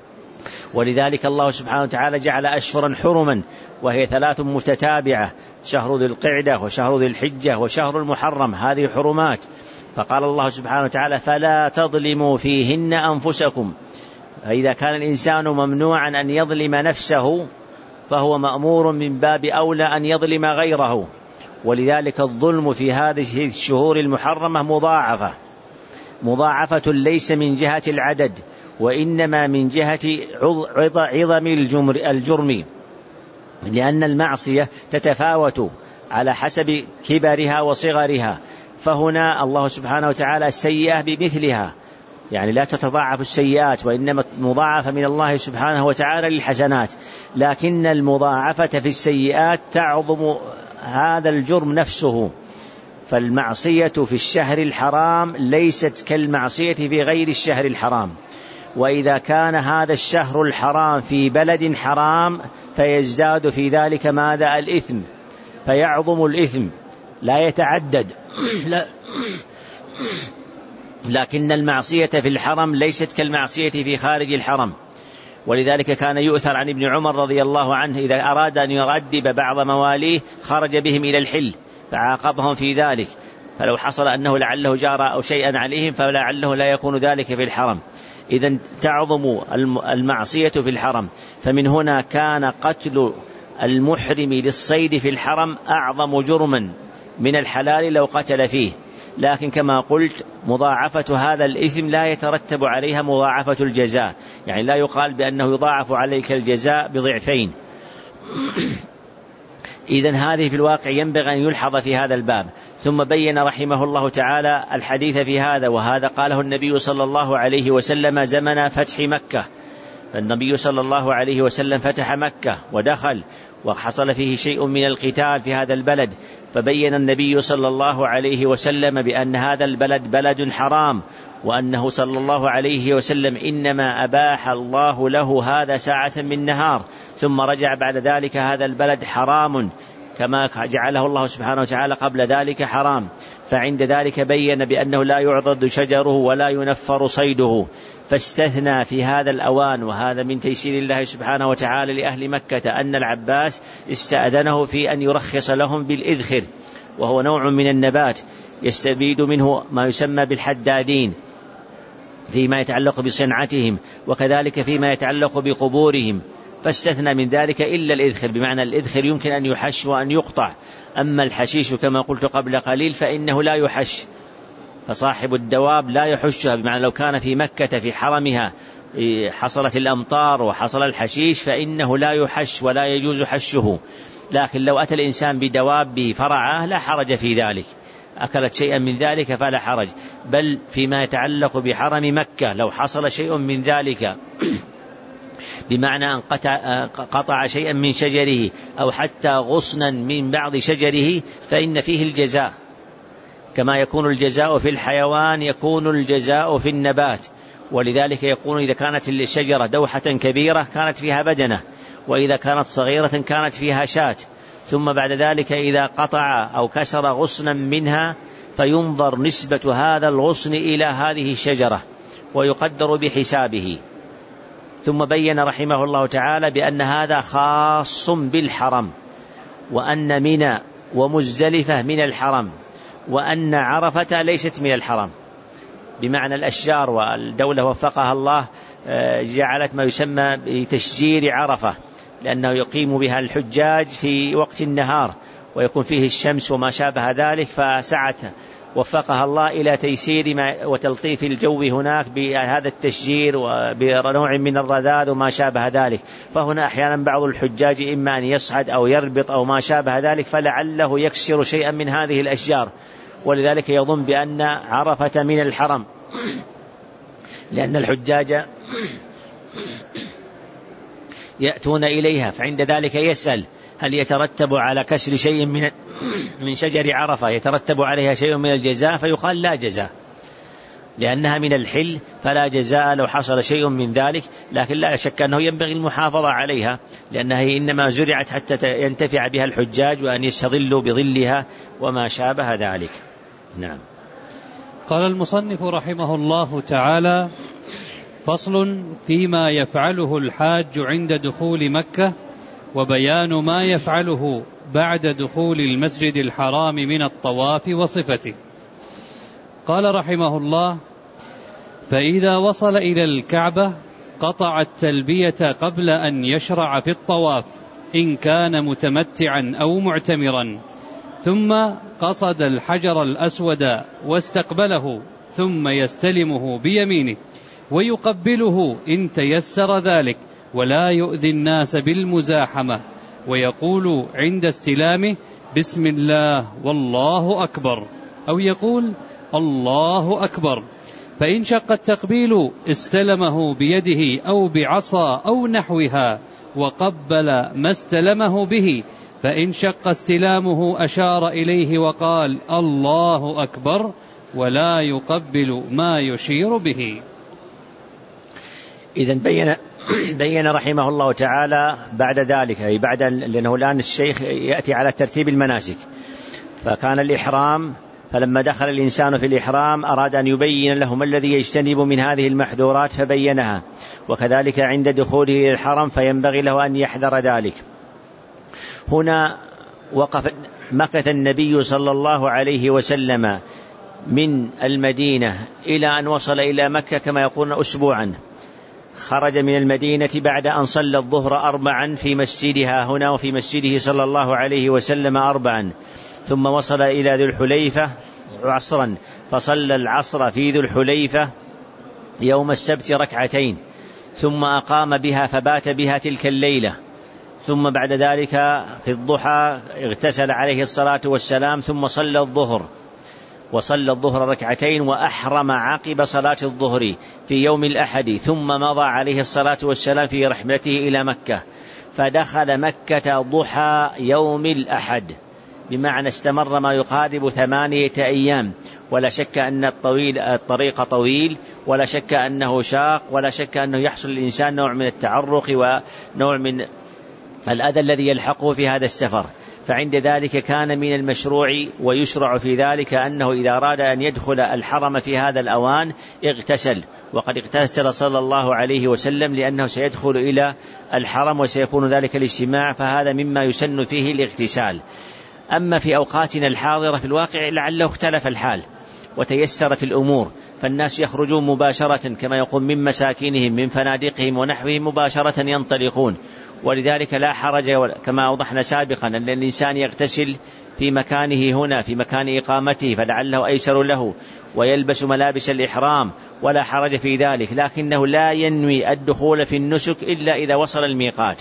A: ولذلك الله سبحانه وتعالى جعل أشهرا حرما وهي 3 متتابعة، شهر ذي القعدة وشهر ذي الحجة وشهر المحرم، هذه حرمات. فقال الله سبحانه وتعالى فلا تظلموا فيهن أنفسكم. فإذا كان الإنسان ممنوعا أن يظلم نفسه فهو مأمور من باب أولى أن يظلم غيره، ولذلك الظلم في هذه الشهور المحرمة مضاعفة ليس من جهة العدد وإنما من جهة عظم الجرم، لأن المعصية تتفاوت على حسب كبرها وصغرها، فهنا الله سبحانه وتعالى السيئة بمثلها، يعني لا تتضاعف السيئات وإنما مضاعفة من الله سبحانه وتعالى للحسنات، لكن المضاعفة في السيئات تعظم هذا الجرم نفسه. فالمعصية في الشهر الحرام ليست كالمعصية في غير الشهر الحرام، وإذا كان هذا الشهر الحرام في بلد حرام فيزداد في ذلك ماذا الإثم، فيعظم الإثم لا يتعدد لكن المعصية في الحرم ليست كالمعصية في خارج الحرم. ولذلك كان يؤثر عن ابن عمر رضي الله عنه إذا أراد أن يؤدب بعض مواليه خرج بهم إلى الحل فعاقبهم في ذلك، فلو حصل أنه لعله جار أو شيئا عليهم فلعله لا يكون ذلك في الحرم. إذن تعظم المعصية في الحرم، فمن هنا كان قتل المحرم للصيد في الحرم أعظم جرما من الحلال لو قتل فيه. لكن كما قلت مضاعفة هذا الإثم لا يترتب عليها مضاعفة الجزاء، يعني لا يقال بأنه يضاعف عليك الجزاء بضعفين. إذن هذه في الواقع ينبغي أن يلحظ في هذا الباب. ثم بين رحمه الله تعالى الحديث في هذا، وهذا قاله النبي صلى الله عليه وسلم زمن فتح مكة. النبي صلى الله عليه وسلم فتح مكة ودخل وحصل فيه شيء من القتال في هذا البلد، فبين النبي صلى الله عليه وسلم بأن هذا البلد بلد حرام، وأنه صلى الله عليه وسلم إنما أباح الله له هذا ساعة من نهار، ثم رجع بعد ذلك هذا البلد حرام كما جعله الله سبحانه وتعالى قبل ذلك حرام. فعند ذلك بين بأنه لا يعضد شجره ولا ينفر صيده، فاستثنى في هذا الأوان، وهذا من تيسير الله سبحانه وتعالى لأهل مكة، أن العباس استأذنه في أن يرخص لهم بالإذخر، وهو نوع من النبات يستبيد منه ما يسمى بالحدادين فيما يتعلق بصنعتهم، وكذلك فيما يتعلق بقبورهم، فاستثنى من ذلك إلا الإذخر، بمعنى الإذخر يمكن أن يحش وأن يقطع، أما الحشيش كما قلت قبل قليل فإنه لا يحش، فصاحب الدواب لا يحشها، بمعنى لو كان في مكة في حرمها حصلت الأمطار وحصل الحشيش فإنه لا يحش ولا يجوز حشه. لكن لو أتى الإنسان بدوابه فرعاه لا حرج في ذلك، أكلت شيئا من ذلك فلا حرج. بل فيما يتعلق بحرم مكة لو حصل شيء من ذلك بمعنى أن قطع شيئا من شجره أو حتى غصنا من بعض شجره فإن فيه الجزاء، كما يكون الجزاء في الحيوان يكون الجزاء في النبات. ولذلك يكون إذا كانت الشجرة دوحة كبيرة كانت فيها بدنة، وإذا كانت صغيرة كانت فيها شاة، ثم بعد ذلك إذا قطع أو كسر غصنا منها فينظر نسبة هذا الغصن إلى هذه الشجرة ويقدر بحسابه. ثم بين رحمه الله تعالى بأن هذا خاص بالحرم، وأن منى ومزدلفة من الحرم، وأن عرفة ليست من الحرم، بمعنى الأشجار. والدولة وفقها الله جعلت ما يسمى بتشجير عرفة، لأنه يقيم بها الحجاج في وقت النهار ويكون فيه الشمس وما شابه ذلك، فسعت وفقها الله إلى تيسير وتلطيف الجو هناك بهذا التشجير وبنوع من الرذاذ وما شابه ذلك. فهنا أحيانا بعض الحجاج إما أن يصعد أو يربط أو ما شابه ذلك، فلعله يكسر شيئا من هذه الأشجار، ولذلك يظن بأن عرفة من الحرم، لأن الحجاج يأتون إليها، فعند ذلك يسأل هل يترتب على كسر شيء من شجر عرفة يترتب عليها شيء من الجزاء؟ فيقال لا جزاء، لأنها من الحل فلا جزاء لو حصل شيء من ذلك. لكن لا شك أنه ينبغي المحافظة عليها، لأنها إنما زرعت حتى ينتفع بها الحجاج وأن يستظلوا بظلها وما شابه ذلك. نعم.
B: قال المصنف رحمه الله تعالى: فصل فيما يفعله الحاج عند دخول مكة، وبيان ما يفعله بعد دخول المسجد الحرام من الطواف وصفته. قال رحمه الله: فإذا وصل إلى الكعبة قطع التلبية قبل أن يشرع في الطواف إن كان متمتعا أو معتمرا، ثم قصد الحجر الأسود واستقبله، ثم يستلمه بيمينه ويقبله إن تيسر ذلك، ولا يؤذي الناس بالمزاحمة، ويقول عند استلامه: بسم الله والله أكبر، أو يقول الله أكبر. فإن شق التقبيل استلمه بيده أو بعصا أو نحوها وقبل ما استلمه به، فإن شق استلامه أشار إليه وقال الله أكبر، ولا يقبل ما يشير به.
A: إذن بين رحمه الله تعالى بعد ذلك، أي بعد، لأنه الآن الشيخ يأتي على ترتيب المناسك، فكان الإحرام فلما دخل الإنسان في الإحرام أراد أن يبين له ما الذي يجتنب من هذه المحذورات فبينها، وكذلك عند دخوله إلى الحرم فينبغي له أن يحذر ذلك. هنا مكث النبي صلى الله عليه وسلم من المدينة إلى أن وصل إلى مكة كما يقولون أسبوعا. خرج من المدينة بعد أن صلى الظهر 4 في مسجدها هنا وفي مسجده صلى الله عليه وسلم 4، ثم وصل إلى ذي الحليفة عصرا فصلى العصر في ذي الحليفة يوم السبت 2 ثم أقام بها فبات بها تلك الليلة، ثم بعد ذلك في الضحى اغتسل عليه الصلاة والسلام ثم صلى الظهر، وصلى الظهر 2 وأحرم عقب صلاة الظهر في يوم الأحد، ثم مضى عليه الصلاة والسلام في رحلته إلى مكة، فدخل مكة ضحى يوم الأحد، بمعنى استمر ما يقارب 8 أيام. ولا شك أن الطريق طويل، ولا شك أنه شاق، ولا شك أنه يحصل الإنسان نوع من التعرق ونوع من الأذى الذي يلحقه في هذا السفر. فعند ذلك كان من المشروع ويشرع في ذلك أنه إذا أراد أن يدخل الحرم في هذا الأوان اغتسل، وقد اغتسل صلى الله عليه وسلم لأنه سيدخل إلى الحرم وسيكون ذلك الاجتماع، فهذا مما يسن فيه الاغتسال. أما في أوقاتنا الحاضرة في الواقع لعله اختلف الحال وتيسرت الأمور، فالناس يخرجون مباشرة كما يقول من مساكنهم من فنادقهم ونحوهم مباشرة ينطلقون، ولذلك لا حرج كما أوضحنا سابقا أن الإنسان يغتسل في مكانه هنا في مكان إقامته فلعله أيسر له، ويلبس ملابس الإحرام ولا حرج في ذلك، لكنه لا ينوي الدخول في النسك إلا إذا وصل الميقات.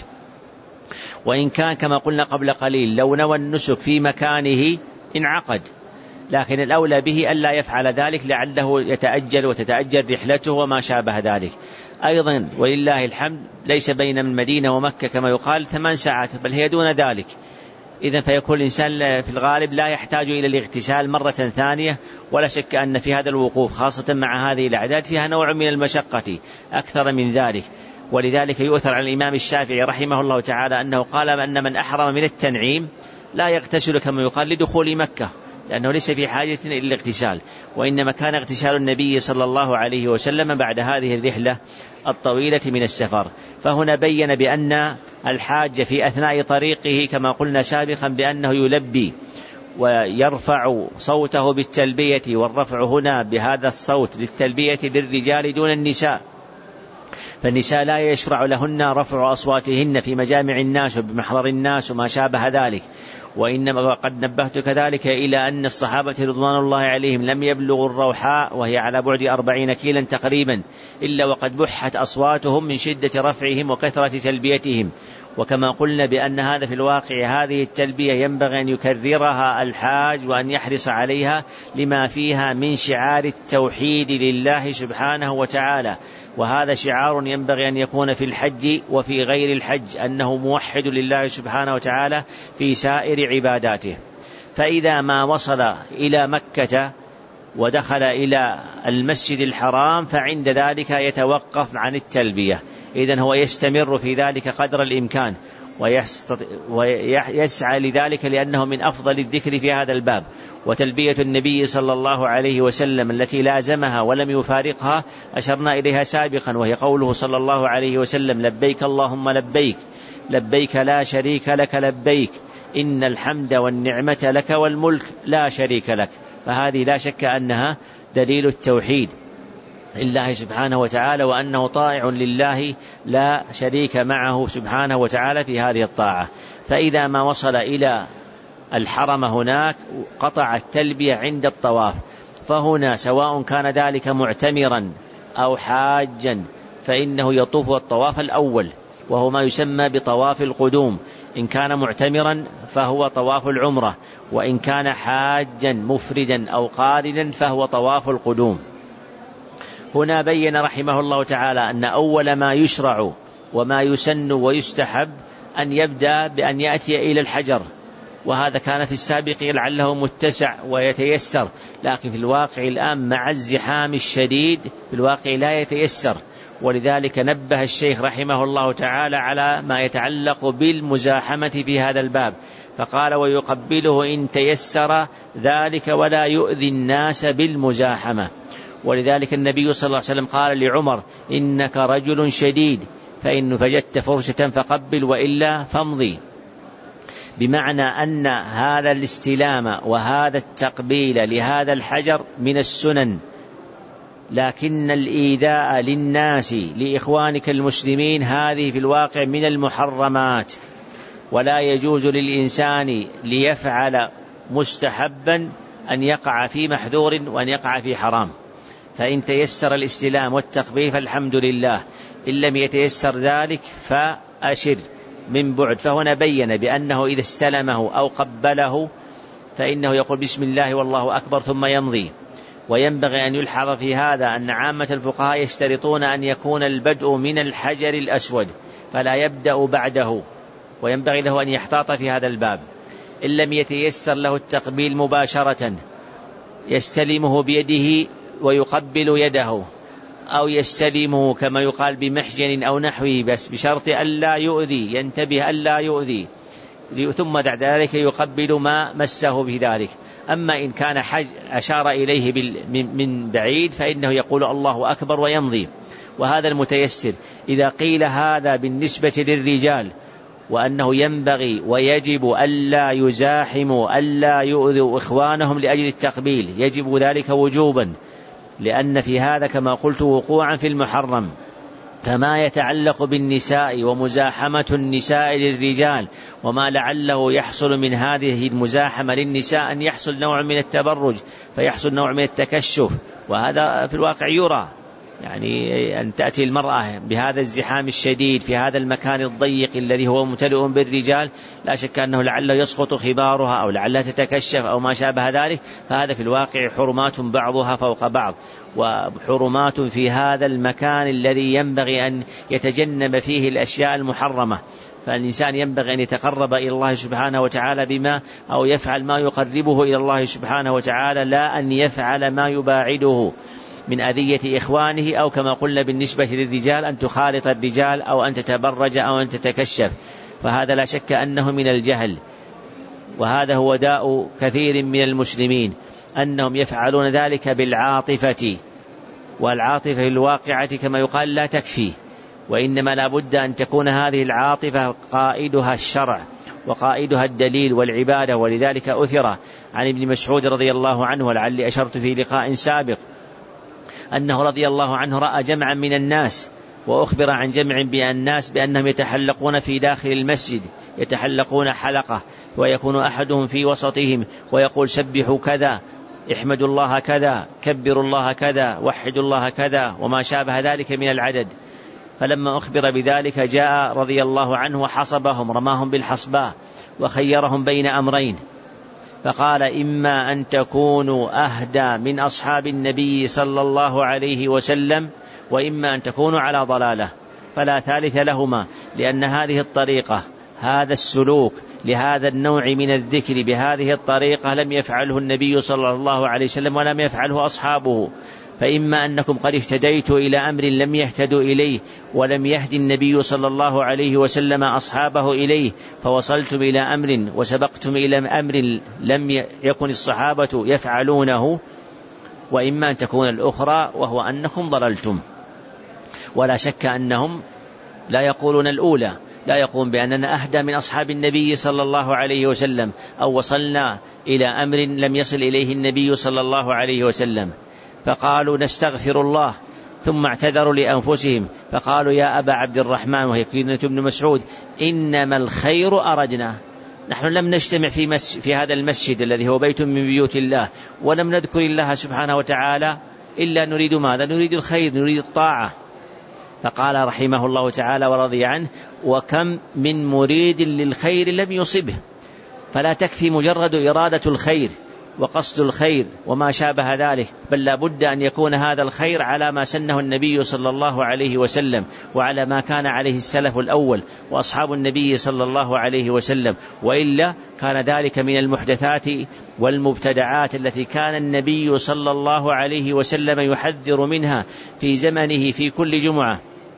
A: وإن كان كما قلنا قبل قليل لو نوى النسك في مكانه انعقد، لكن الأولى به ألا يفعل ذلك لعله يتأجل وتتأجل رحلته وما شابه ذلك. أيضا ولله الحمد ليس بين المدينة ومكة كما يقال 8 ساعات، بل هي دون ذلك، إذن فيكون الإنسان في الغالب لا يحتاج إلى الاغتسال مرة ثانية. ولا شك أن في هذا الوقوف خاصة مع هذه الأعداد فيها نوع من المشقة أكثر من ذلك، ولذلك يؤثر عن الإمام الشافعي رحمه الله تعالى أنه قال أن من أحرم من التنعيم لا يغتسل كما يقال لدخول مكة، لأنه ليس في حاجة إلى الاغتسال، وإنما كان اغتسال النبي صلى الله عليه وسلم بعد هذه الرحلة الطويلة من السفر. فهنا بين بأن الحاج في أثناء طريقه كما قلنا سابقا بأنه يلبي ويرفع صوته بالتلبية، والرفع هنا بهذا الصوت للتلبية للرجال دون النساء، فالنساء لا يشرع لهن رفع أصواتهن في مجامع الناس وبمحضر الناس وما شابه ذلك. وإنما قد نبهت كذلك إلى أن الصحابة رضوان الله عليهم لم يبلغوا الروحاء وهي على بعد 40 كيلا تقريبا إلا وقد بحت أصواتهم من شدة رفعهم وكثرة تلبيتهم. وكما قلنا بأن هذا في الواقع هذه التلبية ينبغي أن يكررها الحاج وأن يحرص عليها لما فيها من شعار التوحيد لله سبحانه وتعالى، وهذا شعار ينبغي أن يكون في الحج وفي غير الحج، أنه موحد لله سبحانه وتعالى في سائر عباداته. فإذا ما وصل إلى مكة ودخل إلى المسجد الحرام فعند ذلك يتوقف عن التلبية، إذن هو يستمر في ذلك قدر الإمكان ويسعى لذلك لأنه من أفضل الذكر في هذا الباب. وتلبية النبي صلى الله عليه وسلم التي لازمها ولم يفارقها أشرنا إليها سابقا، وهي قوله صلى الله عليه وسلم: لبيك اللهم لبيك لبيك لا شريك لك لبيك إن الحمد والنعمة لك والملك لا شريك لك. فهذه لا شك أنها دليل التوحيد لله سبحانه وتعالى، وأنه طائع لله لا شريك معه سبحانه وتعالى في هذه الطاعة. فإذا ما وصل إلى الحرم هناك قطع التلبية عند الطواف، فهنا سواء كان ذلك معتمرا أو حاجا فإنه يطوف الطواف الأول وهو ما يسمى بطواف القدوم. إن كان معتمرا فهو طواف العمرة، وإن كان حاجا مفردا أو قارنا فهو طواف القدوم. هنا بين رحمه الله تعالى أن أول ما يشرع وما يسن ويستحب أن يبدأ بأن يأتي إلى الحجر، وهذا كان في السابق لعله متسع ويتيسر، لكن في الواقع الآن مع الزحام الشديد في الواقع لا يتيسر، ولذلك نبه الشيخ رحمه الله تعالى على ما يتعلق بالمزاحمة في هذا الباب، فقال ويقبله إن تيسر ذلك ولا يؤذي الناس بالمزاحمة. ولذلك النبي صلى الله عليه وسلم قال لعمر إنك رجل شديد فإن فجدت فرصة فقبل وإلا فامضي، بمعنى أن هذا الاستلام وهذا التقبيل لهذا الحجر من السنن، لكن الإيذاء للناس لإخوانك المسلمين هذه في الواقع من المحرمات، ولا يجوز للإنسان ليفعل مستحبا أن يقع في محذور وأن يقع في حرام. فإن تيسر الاستلام والتقبيل فالحمد لله، إن لم يتيسر ذلك فأشر من بعد. فهنا بين بأنه إذا استلمه أو قبله فإنه يقول بسم الله والله أكبر ثم يمضي. وينبغي أن يلحظ في هذا أن عامة الفقهاء يشترطون أن يكون البدء من الحجر الأسود فلا يبدأ بعده، وينبغي له أن يحتاط في هذا الباب. إن لم يتيسر له التقبيل مباشرة يستلمه بيده ويقبل يده، أو يستلمه كما يقال بمحجن أو نحوه، بس بشرط ألا يؤذي، ينتبه ألا يؤذي، ثم بعد ذلك يقبل ما مسه بذلك. أما إن كان أشار إليه من بعيد فإنه يقول الله أكبر ويمضي، وهذا المتيسر. إذا قيل هذا بالنسبة للرجال وأنه ينبغي ويجب ألا يزاحموا ألا يؤذوا إخوانهم لأجل التقبيل، يجب ذلك وجوبا، لأن في هذا كما قلت وقوعا في المحرم. فما يتعلق بالنساء ومزاحمة النساء للرجال وما لعله يحصل من هذه المزاحمة للنساء أن يحصل نوع من التبرج، فيحصل نوع من التكشف، وهذا في الواقع يرى، يعني أن تأتي المرأة بهذا الزحام الشديد في هذا المكان الضيق الذي هو ممتلئ بالرجال، لا شك أنه لعله يسقط خبارها أو لعلها تتكشف أو ما شابه ذلك. فهذا في الواقع حرمات بعضها فوق بعض، وحرمات في هذا المكان الذي ينبغي أن يتجنب فيه الأشياء المحرمة. فالإنسان ينبغي أن يتقرب إلى الله سبحانه وتعالى بما أو يفعل ما يقربه إلى الله سبحانه وتعالى، لا أن يفعل ما يباعده من أذية إخوانه، أو كما قلنا بالنسبة للرجال أن تخالط الرجال أو أن تتبرج أو أن تتكشف. فهذا لا شك أنه من الجهل، وهذا هو داء كثير من المسلمين أنهم يفعلون ذلك بالعاطفة، والعاطفة الواقعة كما يقال لا تكفي، وإنما لا بد أن تكون هذه العاطفة قائدها الشرع وقائدها الدليل والعبادة. ولذلك أثر عن ابن مسعود رضي الله عنه، ولعلي أشرت في لقاء سابق، أنه رضي الله عنه رأى جمعا من الناس، وأخبر عن جمع الناس بأنهم يتحلقون في داخل المسجد، يتحلقون حلقة، ويكون أحدهم في وسطهم ويقول سبحوا كذا، احمدوا الله كذا، كبروا الله كذا، وحدوا الله كذا، وما شابه ذلك من العدد. فلما أخبر بذلك جاء رضي الله عنه وحصبهم، رماهم بالحصباء وخيرهم بين أمرين، فقال إما أن تكونوا أهدى من أصحاب النبي صلى الله عليه وسلم، وإما أن تكونوا على ضلالة، فلا ثالث لهما، لأن هذه الطريقة هذا السلوك لهذا النوع من الذكر بهذه الطريقة لم يفعله النبي صلى الله عليه وسلم ولم يفعله أصحابه. فإما أنكم قد اهتديتوا إلى أمر لم يهتدوا إليه، ولم يهد النبي صلى الله عليه وسلم أصحابه إليه، فوصلتم إلى أمر وسبقتم إلى أمر لم يكن الصحابة يفعلونه، وإما أن تكون الأخرى وهو أنكم ضللتم. ولا شك أنهم لا يقولون الأولى، لا يقولون بأننا أهدى من أصحاب النبي صلى الله عليه وسلم أو وصلنا إلى أمر لم يصل إليه النبي صلى الله عليه وسلم. فقالوا نستغفر الله، ثم اعتذروا لأنفسهم فقالوا يا أبا عبد الرحمن، وهي كنية ابن مسعود، إنما الخير أردنا، نحن لم نجتمع في هذا المسجد الذي هو بيت من بيوت الله، ولم نذكر الله سبحانه وتعالى إلا نريد ماذا؟ نريد الخير، نريد الطاعة. فقال رحمه الله تعالى ورضي عنه وكم من مريد للخير لم يصبه. فلا تكفي مجرد إرادة الخير وقصد الخير وما شابه ذلك، بل لا بد أن يكون هذا الخير على ما سنه النبي صلى الله عليه وسلم، وعلى ما كان عليه السلف الأول وأصحاب النبي صلى الله عليه وسلم، وإلا كان ذلك من المحدثات والمبتدعات التي كان النبي صلى الله عليه وسلم يحذر منها في زمنه في كل جمعة.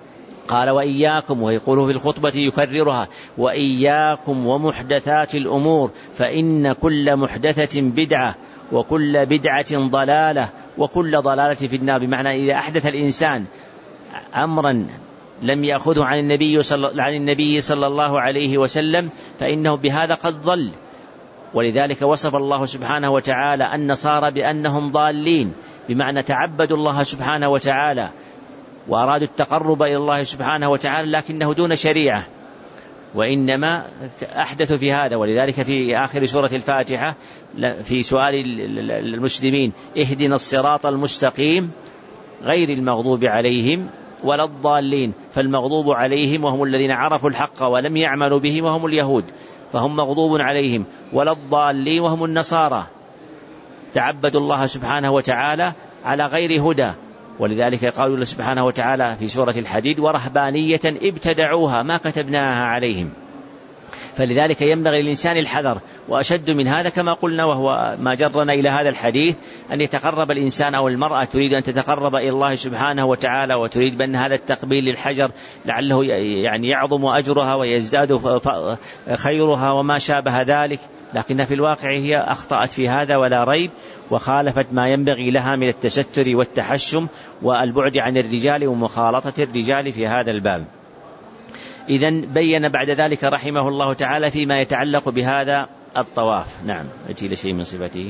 A: قال وإياكم، ويقوله في الخطبة يكررها: وإياكم ومحدثات الأمور فإن كل محدثة بدعة وكل بدعة ضلالة وكل ضلالة في النار. بمعنى إذا أحدث الإنسان أمرا لم يأخذه عن النبي صلى الله عليه وسلم فإنه بهذا قد ضل. ولذلك وصف الله سبحانه وتعالى النصارى بأنهم ضالين، بمعنى تعبدوا الله سبحانه وتعالى وأرادوا التقرب إلى الله سبحانه وتعالى لكنه دون شريعة، وإنما أحدثوا في هذا. ولذلك في آخر سورة الفاتحة في سؤال المسلمين: اهدنا الصراط المستقيم غير المغضوب عليهم ولا الضالين. فالمغضوب عليهم وهم الذين عرفوا الحق ولم يعملوا به وهم اليهود، فهم مغضوب عليهم، ولا الضالين وهم النصارى تعبدوا الله سبحانه وتعالى على غير هدى. ولذلك قال الله سبحانه وتعالى في سورة الحديد: ورهبانية ابتدعوها ما كتبناها عليهم. فلذلك ينبغي للإنسان الحذر، وأشد من هذا كما قلنا وهو ما جرنا إلى هذا الحديث، أن يتقرب الإنسان أو المرأة تريد أن تتقرب إلى الله سبحانه وتعالى وتريد بأن هذا التقبيل للحجر لعله يعني يعظم أجرها ويزداد خيرها وما شابه ذلك، لكنها في الواقع هي أخطأت في هذا ولا ريب، وخالفت ما ينبغي لها من التستر والتحشم والبعد عن الرجال ومخالطة الرجال في هذا الباب. إذن بين بعد ذلك رحمه الله تعالى فيما يتعلق بهذا الطواف. نعم، أتي لشيء من صفته.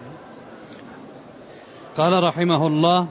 B: قال رحمه الله: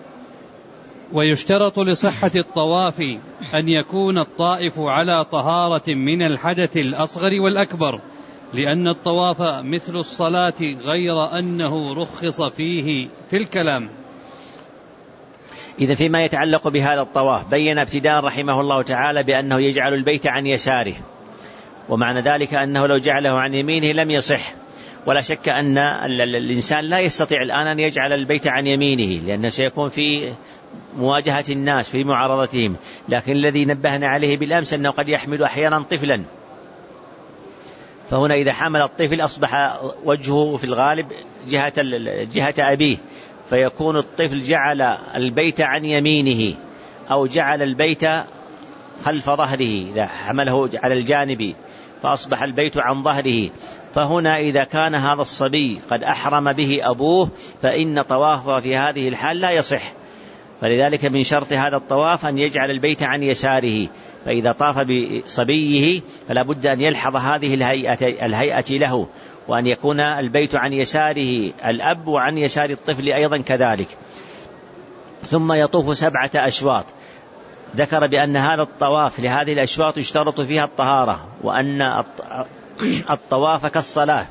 B: ويشترط لصحة الطواف أن يكون الطائف على طهارة من الحدث الأصغر والأكبر، لأن الطواف مثل الصلاة غير أنه رخص فيه في الكلام.
A: إذا فيما يتعلق بهذا الطواف بين ابتداء رحمه الله تعالى بأنه يجعل البيت عن يساره، ومعنى ذلك أنه لو جعله عن يمينه لم يصح. ولا شك أن الإنسان لا يستطيع الآن أن يجعل البيت عن يمينه، لأنه سيكون في مواجهة الناس في معارضتهم. لكن الذي نبهنا عليه بالأمس أنه قد يحمل أحيانا طفلا، فهنا إذا حمل الطفل أصبح وجهه في الغالب جهة أبيه، فيكون الطفل جعل البيت عن يمينه أو جعل البيت خلف ظهره، إذا حمله على الجانب فأصبح البيت عن ظهره. فهنا إذا كان هذا الصبي قد أحرم به أبوه فإن طوافه في هذه الحال لا يصح. فلذلك من شرط هذا الطواف أن يجعل البيت عن يساره، فإذا طاف بصبيه فلا بد أن يلحظ هذه الهيئة له، وأن يكون البيت عن يساره الأب وعن يسار الطفل أيضا كذلك. ثم يطوف 7 أشواط. ذكر بأن هذا الطواف لهذه الأشواط يشترط فيها الطهارة، وأن الطواف كالصلاة.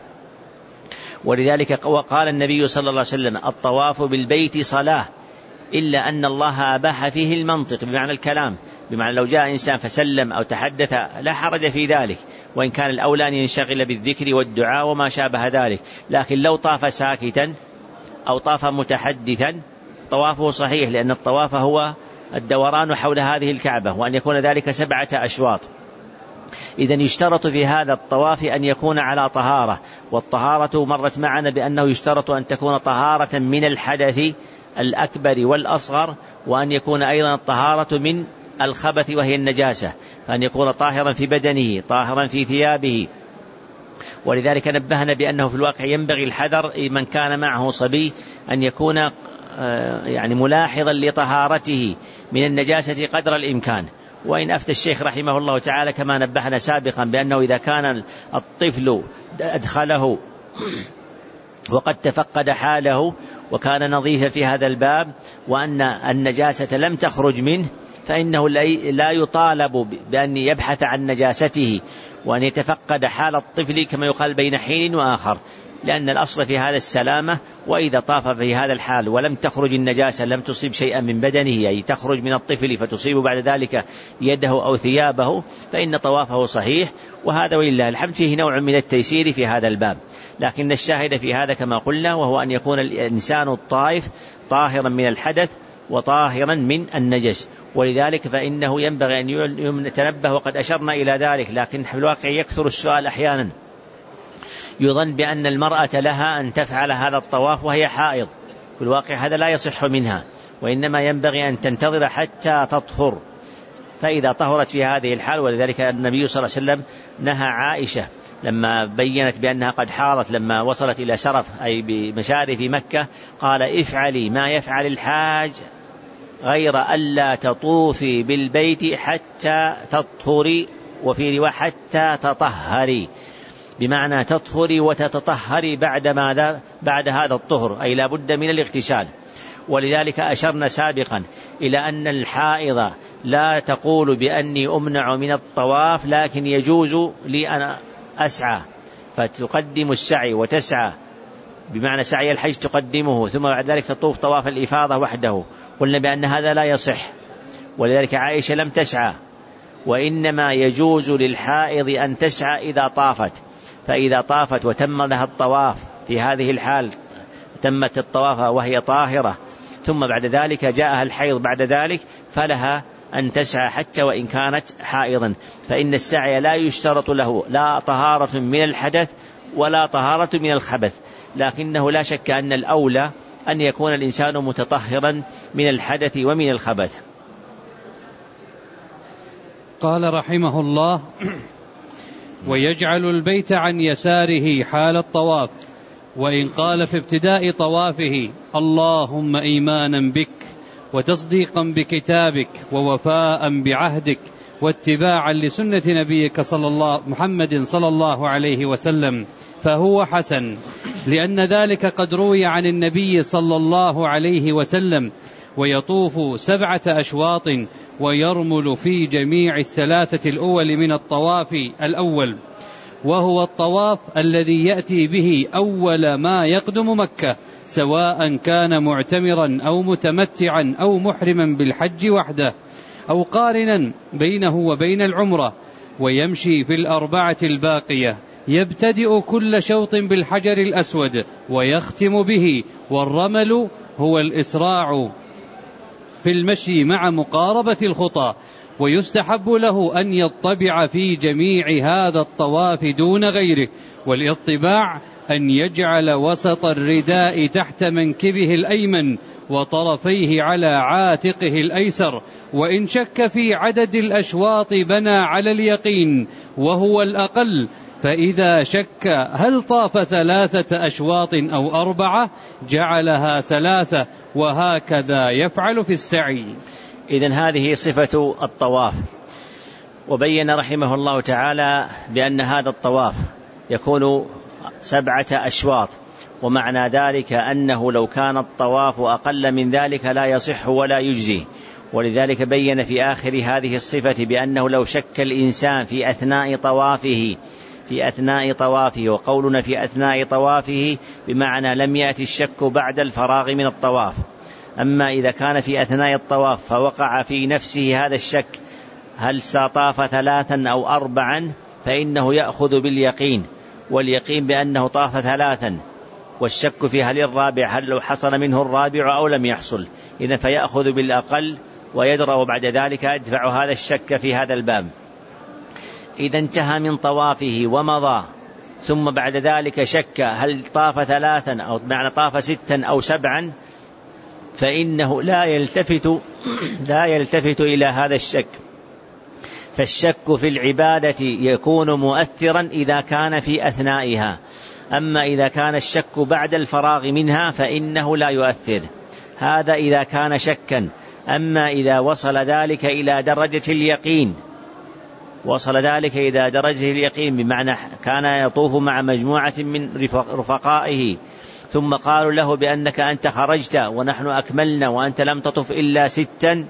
A: ولذلك وقال النبي صلى الله عليه وسلم: الطواف بالبيت صلاة، إلا أن الله أباح فيه المنطق بمعنى الكلام، بمعنى لو جاء إنسان فسلم أو تحدث لا حرج في ذلك، وإن كان الأولى أن ينشغل بالذكر والدعاء وما شابه ذلك. لكن لو طاف ساكتا أو طاف متحدثا طوافه صحيح، لأن الطواف هو الدوران حول هذه الكعبة، وأن يكون ذلك 7 أشواط. إذن يشترط في هذا الطواف أن يكون على طهارة، والطهارة مرت معنا بأنه يشترط أن تكون طهارة من الحدث الأكبر والأصغر، وأن يكون أيضا الطهارة من الخبث وهي النجاسة، فأن يكون طاهرا في بدنه طاهرا في ثيابه. ولذلك نبهنا بأنه في الواقع ينبغي الحذر من كان معه صبي أن يكون يعني ملاحظا لطهارته من النجاسة قدر الإمكان. وإن أفتى الشيخ رحمه الله تعالى كما نبهنا سابقا بأنه إذا كان الطفل أدخله وقد تفقد حاله وكان نظيفا في هذا الباب وأن النجاسة لم تخرج منه، فإنه لا يطالب بأن يبحث عن نجاسته وأن يتفقد حال الطفل كما يقال بين حين وآخر، لأن الأصل في هذا السلامة. وإذا طاف في هذا الحال ولم تخرج النجاسة لم تصيب شيئا من بدنه، أي تخرج من الطفل فتصيب بعد ذلك يده أو ثيابه، فإن طوافه صحيح. وهذا ولله الحمد فيه نوع من التيسير في هذا الباب. لكن الشاهد في هذا كما قلنا وهو أن يكون الإنسان الطائف طاهرا من الحدث وطاهرا من النجس. ولذلك فإنه ينبغي أن يتنبه، وقد أشرنا إلى ذلك، لكن في الواقع يكثر السؤال أحيانا. يظن بأن المرأة لها أن تفعل هذا الطواف وهي حائض، في الواقع هذا لا يصح منها، وإنما ينبغي أن تنتظر حتى تطهر، فإذا طهرت في هذه الحال. ولذلك النبي صلى الله عليه وسلم نهى عائشة لما بينت بأنها قد حاضت لما وصلت إلى شرف أي بمشارف مكة، قال افعلي ما يفعل الحاج غير ألا تطوفي بالبيت حتى تطهري، وفي رواية حتى تطهري، بمعنى تطهري وتتطهري بعد هذا الطهر، أي لا بد من الاغتسال. ولذلك أشرنا سابقا إلى أن الحائض لا تقول بأني أمنع من الطواف، لكن يجوز لي أن أسعى، فتقدم السعي وتسعى، بمعنى سعي الحج تقدمه، ثم بعد ذلك تطوف طواف الإفاضة وحده. قلنا بأن هذا لا يصح، ولذلك عائشة لم تسعى، وإنما يجوز للحائض أن تسعى إذا طافت. فإذا طافت وتم لها الطواف في هذه الحال، تمت الطواف وهي طاهرة، ثم بعد ذلك جاءها الحيض بعد ذلك، فلها أن تسعى حتى وإن كانت حائضا. فإن السعي لا يشترط له لا طهارة من الحدث ولا طهارة من الخبث، لكنه لا شك أن الأولى أن يكون الإنسان متطهرا من الحدث ومن الخبث.
B: قال رحمه الله: ويجعل البيت عن يساره حال الطواف، وإن قال في ابتداء طوافه: اللهم إيمانا بك وتصديقا بكتابك ووفاء بعهدك واتباعا لسنة نبيك محمد صلى الله عليه وسلم، فهو حسن، لأن ذلك قد روي عن النبي صلى الله عليه وسلم: ويطوف 7 أشواط ويرمل في جميع 3 الأول من الطواف الأول، وهو الطواف الذي يأتي به أول ما يقدم مكة، سواء كان معتمرا أو متمتعا أو محرما بالحج وحده أو قارنا بينه وبين العمرة، ويمشي في 4 الباقية، يبتدئ كل شوط بالحجر الأسود ويختم به. والرمل هو الإسراع في المشي مع مقاربة الخطى، ويستحب له أن يطبع في جميع هذا الطواف دون غيره. والاطباع أن يجعل وسط الرداء تحت منكبه الأيمن وطرفيه على عاتقه الأيسر. وإن شك في عدد الأشواط بنى على اليقين وهو الأقل، فإذا شك هل طاف 3 أشواط أو 4 جعلها 3، وهكذا يفعل في السعي.
A: إذن هذه صفة الطواف. وبين رحمه الله تعالى بأن هذا الطواف يكون 7 أشواط، ومعنى ذلك أنه لو كان الطواف أقل من ذلك لا يصح ولا يجزي. ولذلك بين في آخر هذه الصفة بأنه لو شك الإنسان في أثناء طوافه، وقولنا في أثناء طوافه بمعنى لم يأتي الشك بعد الفراغ من الطواف. أما إذا كان في أثناء الطواف فوقع في نفسه هذا الشك هل سطاف 3 أو 4، فإنه يأخذ باليقين، واليقين بأنه طاف 3، والشك في هل الرابع هل حصل منه الرابع أو لم يحصل، إذن فيأخذ بالأقل ويدرأ بعد ذلك يدفع هذا الشك في هذا الباب. إذا انتهى من طوافه ومضى ثم بعد ذلك شك هل طاف 3 أو معنى طاف 6 أو 7، فإنه لا يلتفت إلى هذا الشك. فالشك في العبادة يكون مؤثرا إذا كان في أثنائها، أما إذا كان الشك بعد الفراغ منها فإنه لا يؤثر. هذا إذا كان شكا. أما إذا وصل ذلك إلى درجة اليقين بمعنى كان يطوف مع مجموعة من رفقائه ثم قالوا له بأنك أنت خرجت ونحن أكملنا وأنت لم تطف إلا 6،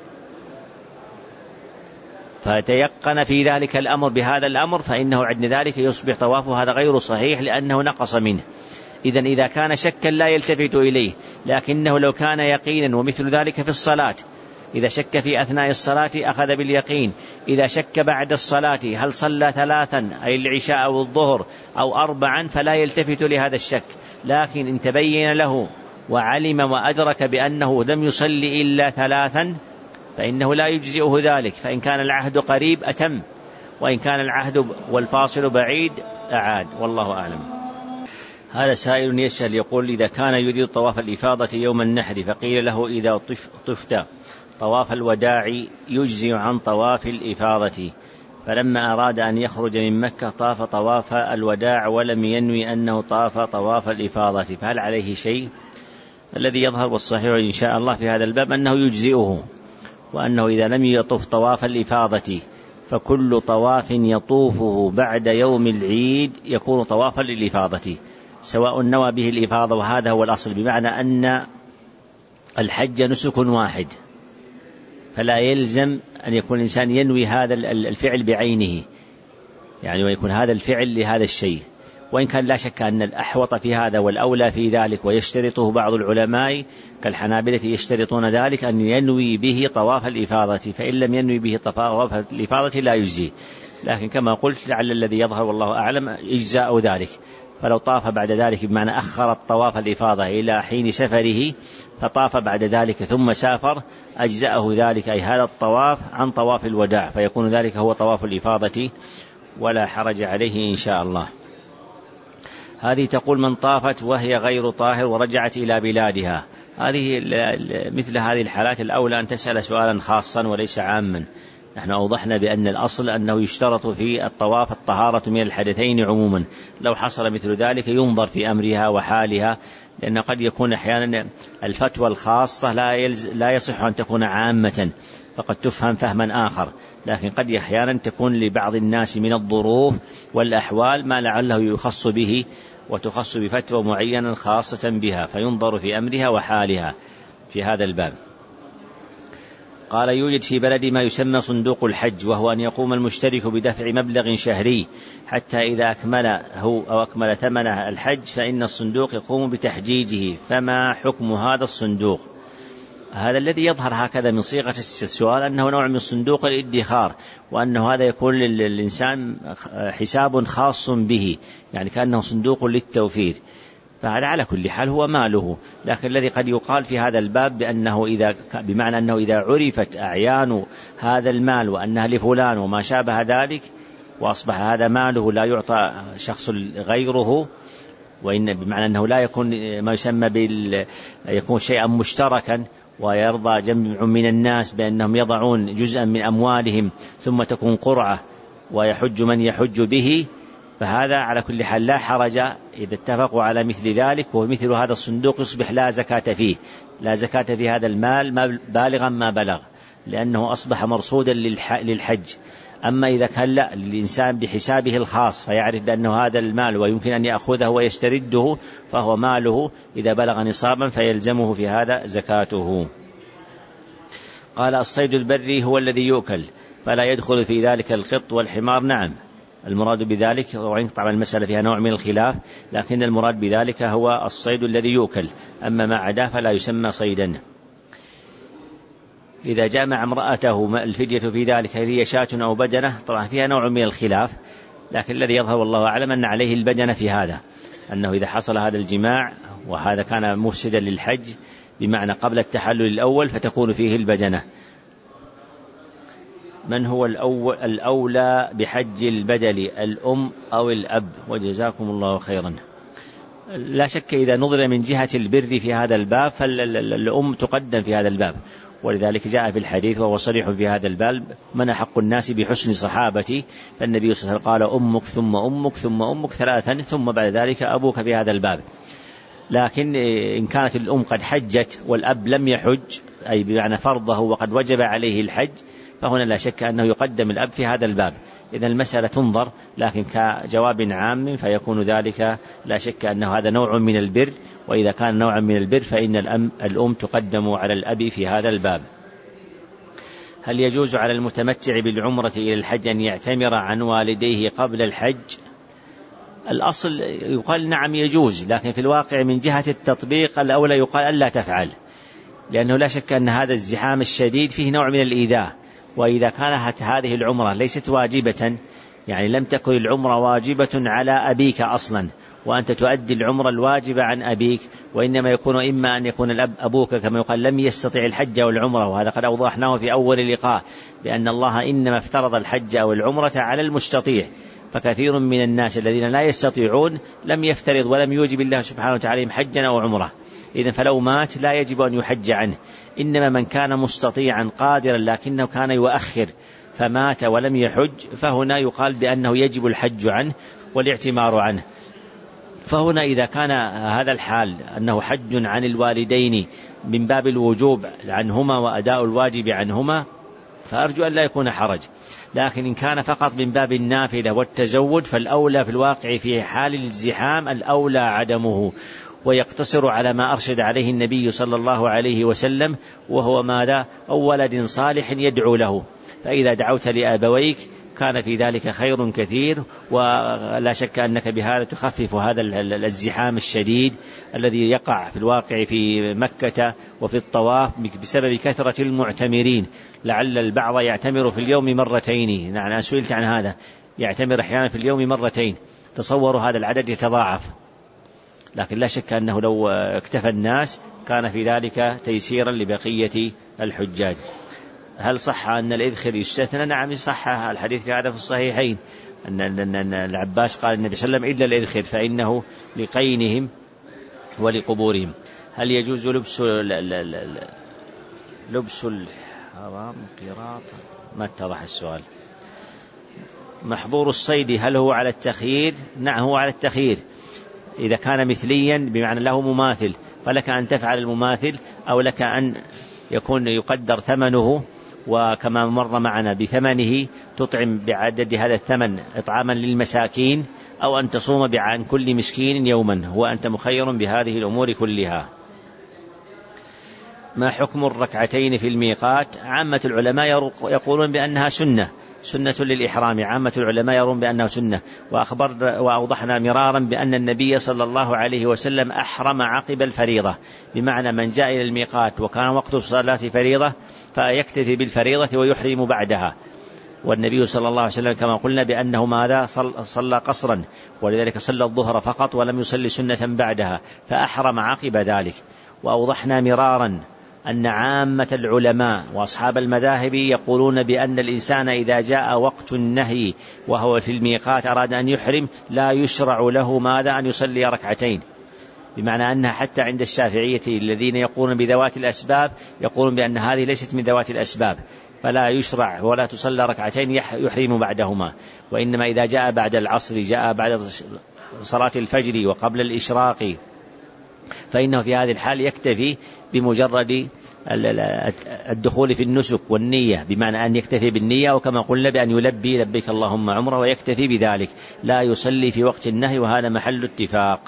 A: فتيقن في ذلك الأمر بهذا الأمر، فإنه عند ذلك يصبح طوافه هذا غير صحيح لأنه نقص منه. إذن إذا كان شكا لا يلتفت إليه، لكنه لو كان يقينا، ومثل ذلك في الصلاة، إذا شك في أثناء الصلاة أخذ باليقين، إذا شك بعد الصلاة هل صلى 3 أي العشاء أو الظهر أو 4 فلا يلتفت لهذا الشك. لكن إن تبين له وعلم وأدرك بأنه لم يصلي إلا 3 فإنه لا يجزئه ذلك، فإن كان العهد قريب أتم، وإن كان العهد والفاصل بعيد أعاد، والله أعلم. هذا سائل يسأل يقول: إذا كان يريد طواف الإفاضة يوم النحر فقيل له إذا طفت طواف الوداع يجزي عن طواف الإفاضة، فلما أراد أن يخرج من مكة طاف طواف الوداع ولم ينوي أنه طاف طواف الإفاضة، فهل عليه شيء؟ الذي يظهر والصحيح إن شاء الله في هذا الباب أنه يجزئه، وأنه إذا لم يطف طواف الإفاضة فكل طواف يطوفه بعد يوم العيد يكون طوافا للإفاضة، سواء نوى به الإفاضة، وهذا هو الأصل، بمعنى أن الحج نسك واحد، فلا يلزم أن يكون الإنسان ينوي هذا الفعل بعينه، يعني ويكون هذا الفعل لهذا الشيء، وإن كان لا شك أن الأحوط في هذا والأولى في ذلك، ويشترطه بعض العلماء كالحنابلة يشترطون ذلك أن ينوي به طواف الإفاضة، فإن لم ينوي به طواف الإفاضة لا يجزي، لكن كما قلت لعل الذي يظهر والله أعلم إجزاء ذلك، فلو طاف بعد ذلك بمعنى أخر الطواف الإفاضة إلى حين سفره فطاف بعد ذلك ثم سافر أجزأه ذلك، أي هذا الطواف عن طواف الوداع، فيكون ذلك هو طواف الإفاضة ولا حرج عليه إن شاء الله. هذه تقول: من طافت وهي غير طاهر ورجعت إلى بلادها، هذه مثل هذه الحالات الأولى أن تسأل سؤالا خاصا وليس عاما. نحن أوضحنا بأن الأصل أنه يشترط في الطواف الطهارة من الحدثين عموما، لو حصل مثل ذلك ينظر في أمرها وحالها، لأن قد يكون أحيانا الفتوى الخاصة لا يصح أن تكون عامة، فقد تفهم فهما آخر، لكن قد أحيانا تكون لبعض الناس من الظروف والأحوال ما لعله يخص به، وتخص بفتوى معينة خاصة بها، فينظر في أمرها وحالها في هذا الباب. قال: يوجد في بلدي ما يسمى صندوق الحج، وهو أن يقوم المشترك بدفع مبلغ شهري حتى إذا أكمله أو أكمل ثمن الحج فإن الصندوق يقوم بتحجيجه، فما حكم هذا الصندوق؟ هذا الذي يظهر هكذا من صيغة السؤال أنه نوع من صندوق الادخار، وأنه هذا يكون للإنسان حساب خاص به، يعني كأنه صندوق للتوفير، فهذا على كل حال هو ماله، لكن الذي قد يقال في هذا الباب بمعنى أنه إذا عرفت أعيان هذا المال وأنها لفلان وما شابه ذلك، وأصبح هذا ماله لا يعطى شخص غيره، وإن بمعنى أنه لا يكون ما يسمى يكون شيئا مشتركا، ويرضى جمع من الناس بأنهم يضعون جزءا من أموالهم ثم تكون قرعة ويحج من يحج به، فهذا على كل حال لا حرج إذا اتفقوا على مثل ذلك، ومثل هذا الصندوق يصبح لا زكاة فيه، لا زكاة في هذا المال بالغا ما بلغ، لأنه أصبح مرصودا للحج. أما إذا كان لا للإنسان بحسابه الخاص فيعرف بأنه هذا المال ويمكن أن يأخذه ويسترده، فهو ماله إذا بلغ نصابا فيلزمه في هذا زكاته. قال: الصيد البري هو الذي يؤكل، فلا يدخل في ذلك القط والحمار؟ نعم، المراد بذلك، وإن طبعا المسألة فيها نوع من الخلاف، لكن المراد بذلك هو الصيد الذي يؤكل، أما ما عداه فلا يسمى صيدا. إذا جامع امرأته الفدية في ذلك هي شاة أو بدنة، طبعا فيها نوع من الخلاف، لكن الذي يظهر والله أعلم أن عليه البدنة في هذا، أنه إذا حصل هذا الجماع وهذا كان مفسدا للحج بمعنى قبل التحلل الأول فتكون فيه البدنة. من هو الأولى بحج البدل، الأم أو الأب؟ وجزاكم الله خيرا. لا شك إذا نظر من جهة البر في هذا الباب فالأم تقدم في هذا الباب، ولذلك جاء في الحديث وهو صريح في هذا الباب: من أحق الناس بحسن صحابتي، فالنبي صلى الله عليه وسلم قال: أمك ثم أمك ثم أمك ثلاثا، ثم بعد ذلك أبوك في هذا الباب. لكن إن كانت الأم قد حجت والأب لم يحج، أي بمعنى فرضه وقد وجب عليه الحج، فهنا لا شك أنه يقدم الأب في هذا الباب. إذن المسألة تنظر، لكن كجواب عام فيكون ذلك لا شك أنه هذا نوع من البر، وإذا كان نوعا من البر فإن الأم تقدم على الأب في هذا الباب. هل يجوز على المتمتع بالعمرة إلى الحج أن يعتمر عن والديه قبل الحج؟ الأصل يقال نعم يجوز، لكن في الواقع من جهة التطبيق الأولى يقال ألا تفعل، لأنه لا شك أن هذا الزحام الشديد فيه نوع من الإيذاء، وإذا كانت هذه العمرة ليست واجبة، يعني لم تكن العمرة واجبة على أبيك أصلا وأنت تؤدي العمرة الواجبة عن أبيك، وإنما يكون إما أن يكون الأب أبوك كما يقال لم يستطيع الحج والعمرة، وهذا قد أوضحناه في أول لقاء بأن الله إنما افترض الحج والعمرة على المستطيع، فكثير من الناس الذين لا يستطيعون لم يفترض ولم يوجب الله سبحانه وتعالى حجا أو عمرة، إذن فلو مات لا يجب أن يحج عنه، إنما من كان مستطيعا قادرا لكنه كان يؤخر فمات ولم يحج فهنا يقال بأنه يجب الحج عنه والاعتمار عنه. فهنا إذا كان هذا الحال أنه حج عن الوالدين من باب الوجوب عنهما وأداء الواجب عنهما فأرجو أن لا يكون حرج، لكن إن كان فقط من باب النافلة والتزود فالأولى في الواقع في حال الازدحام الأولى عدمه، ويقتصر على ما أرشد عليه النبي صلى الله عليه وسلم، وهو ماذا؟ أو ولد صالح يدعو له، فإذا دعوت لآبويك كان في ذلك خير كثير، ولا شك أنك بهذا تخفف هذا الازدحام الشديد الذي يقع في الواقع في مكة وفي الطواف بسبب كثرة المعتمرين. لعل البعض يعتمر في اليوم مرتين، نعم أنا سئلت عن هذا، يعتمر أحيانا في اليوم مرتين، تصوروا هذا العدد يتضاعف، لكن لا شك أنه لو اكتفى الناس كان في ذلك تيسيرا لبقية الحجاج. هل صح أن الإذخر يستثنى؟ نعم صح، الحديث في هذا في الصحيحين أن العباس قال النبي صلى الله عليه وسلم إلا الإذخر فإنه لقينهم ولقبورهم. هل يجوز لبس الحرام قراط؟ ما اتضح السؤال. محظور الصيد هل هو على التخيير؟ نعم هو على التخيير، إذا كان مثليا بمعنى له مماثل فلك أن تفعل المماثل، أو لك أن يكون يقدر ثمنه وكما مر معنا بثمنه تطعم بعدد هذا الثمن إطعاما للمساكين، أو أن تصوم عن كل مسكين يوما، وأنت مخير بهذه الأمور كلها. ما حكم الركعتين في الميقات؟ عامة العلماء يقولون بأنها سنة للإحرام، عامة العلماء يرون بأنها سنة، وأوضحنا مرارا بأن النبي صلى الله عليه وسلم أحرم عقب الفريضة، بمعنى من جاء إلى الميقات وكان وقت الصلاة فريضة فيكتفي بالفريضة ويحرم بعدها، والنبي صلى الله عليه وسلم كما قلنا بأنه ماذا صلى قصرا، ولذلك صلى الظهر فقط ولم يصلي سنة بعدها فأحرم عقب ذلك. وأوضحنا مرارا أن عامة العلماء وأصحاب المذاهب يقولون بأن الإنسان إذا جاء وقت النهي وهو في الميقات أراد أن يحرم لا يشرع له ماذا؟ أن يصلي ركعتين، بمعنى أنها حتى عند الشافعية الذين يقولون بذوات الأسباب يقولون بأن هذه ليست من ذوات الأسباب، فلا يشرع ولا تصلى ركعتين يحرم بعدهما، وإنما إذا جاء بعد العصر جاء بعد صلاة الفجر وقبل الإشراق فإنه في هذه الحال يكتفي بمجرد الدخول في النسك والنية، بمعنى أن يكتفي بالنية، وكما قلنا بأن يلبي لبيك اللهم عمره ويكتفي بذلك، لا يصلي في وقت النهي، وهذا محل اتفاق.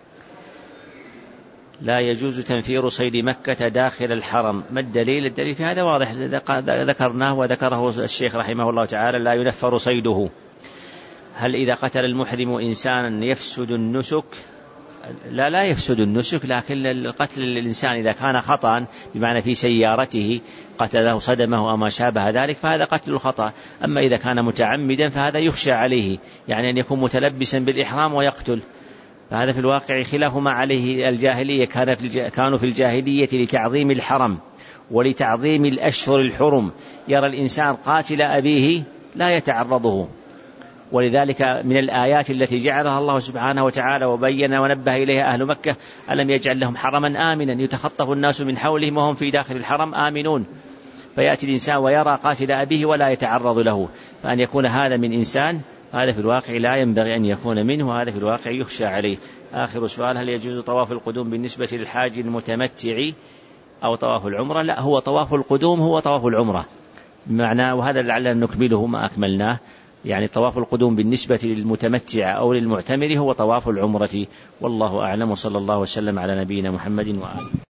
A: لا يجوز تنفير صيد مكة داخل الحرم، ما الدليل؟ الدليل في هذا واضح ذكرناه وذكره الشيخ رحمه الله تعالى، لا ينفر صيده. هل إذا قتل المحرم إنسانا يفسد النسك؟ لا يفسد النسك، لكن القتل الإنسان إذا كان خطأ بمعنى في سيارته قتله صدمه أو ما شابه ذلك فهذا قتل الخطأ، أما إذا كان متعمدا فهذا يخشى عليه، يعني أن يكون متلبسا بالإحرام ويقتل، فهذا في الواقع خلاف ما عليه الجاهلية، كانوا في الجاهلية لتعظيم الحرم ولتعظيم الأشهر الحرم يرى الإنسان قاتل أبيه لا يتعرضه، ولذلك من الآيات التي جعلها الله سبحانه وتعالى وبين ونبه إليها أهل مكة: ألم يجعل لهم حرما آمنا يتخطف الناس من حولهم وهم في داخل الحرم آمنون، فيأتي الإنسان ويرى قاتل أبيه ولا يتعرض له، فأن يكون هذا من إنسان هذا في الواقع لا ينبغي أن يكون منه، وهذا في الواقع يخشى عليه. آخر سؤال: هل يجوز طواف القدوم بالنسبة للحاج المتمتع أو طواف العمرة؟ لا، هو طواف القدوم هو طواف العمرة بمعنى، وهذا لعلنا نكمله ما أكملناه، يعني طواف القدوم بالنسبة للمتمتع أو للمعتمر هو طواف العمرة، والله أعلم، وصلى الله وسلم على نبينا محمد وآله.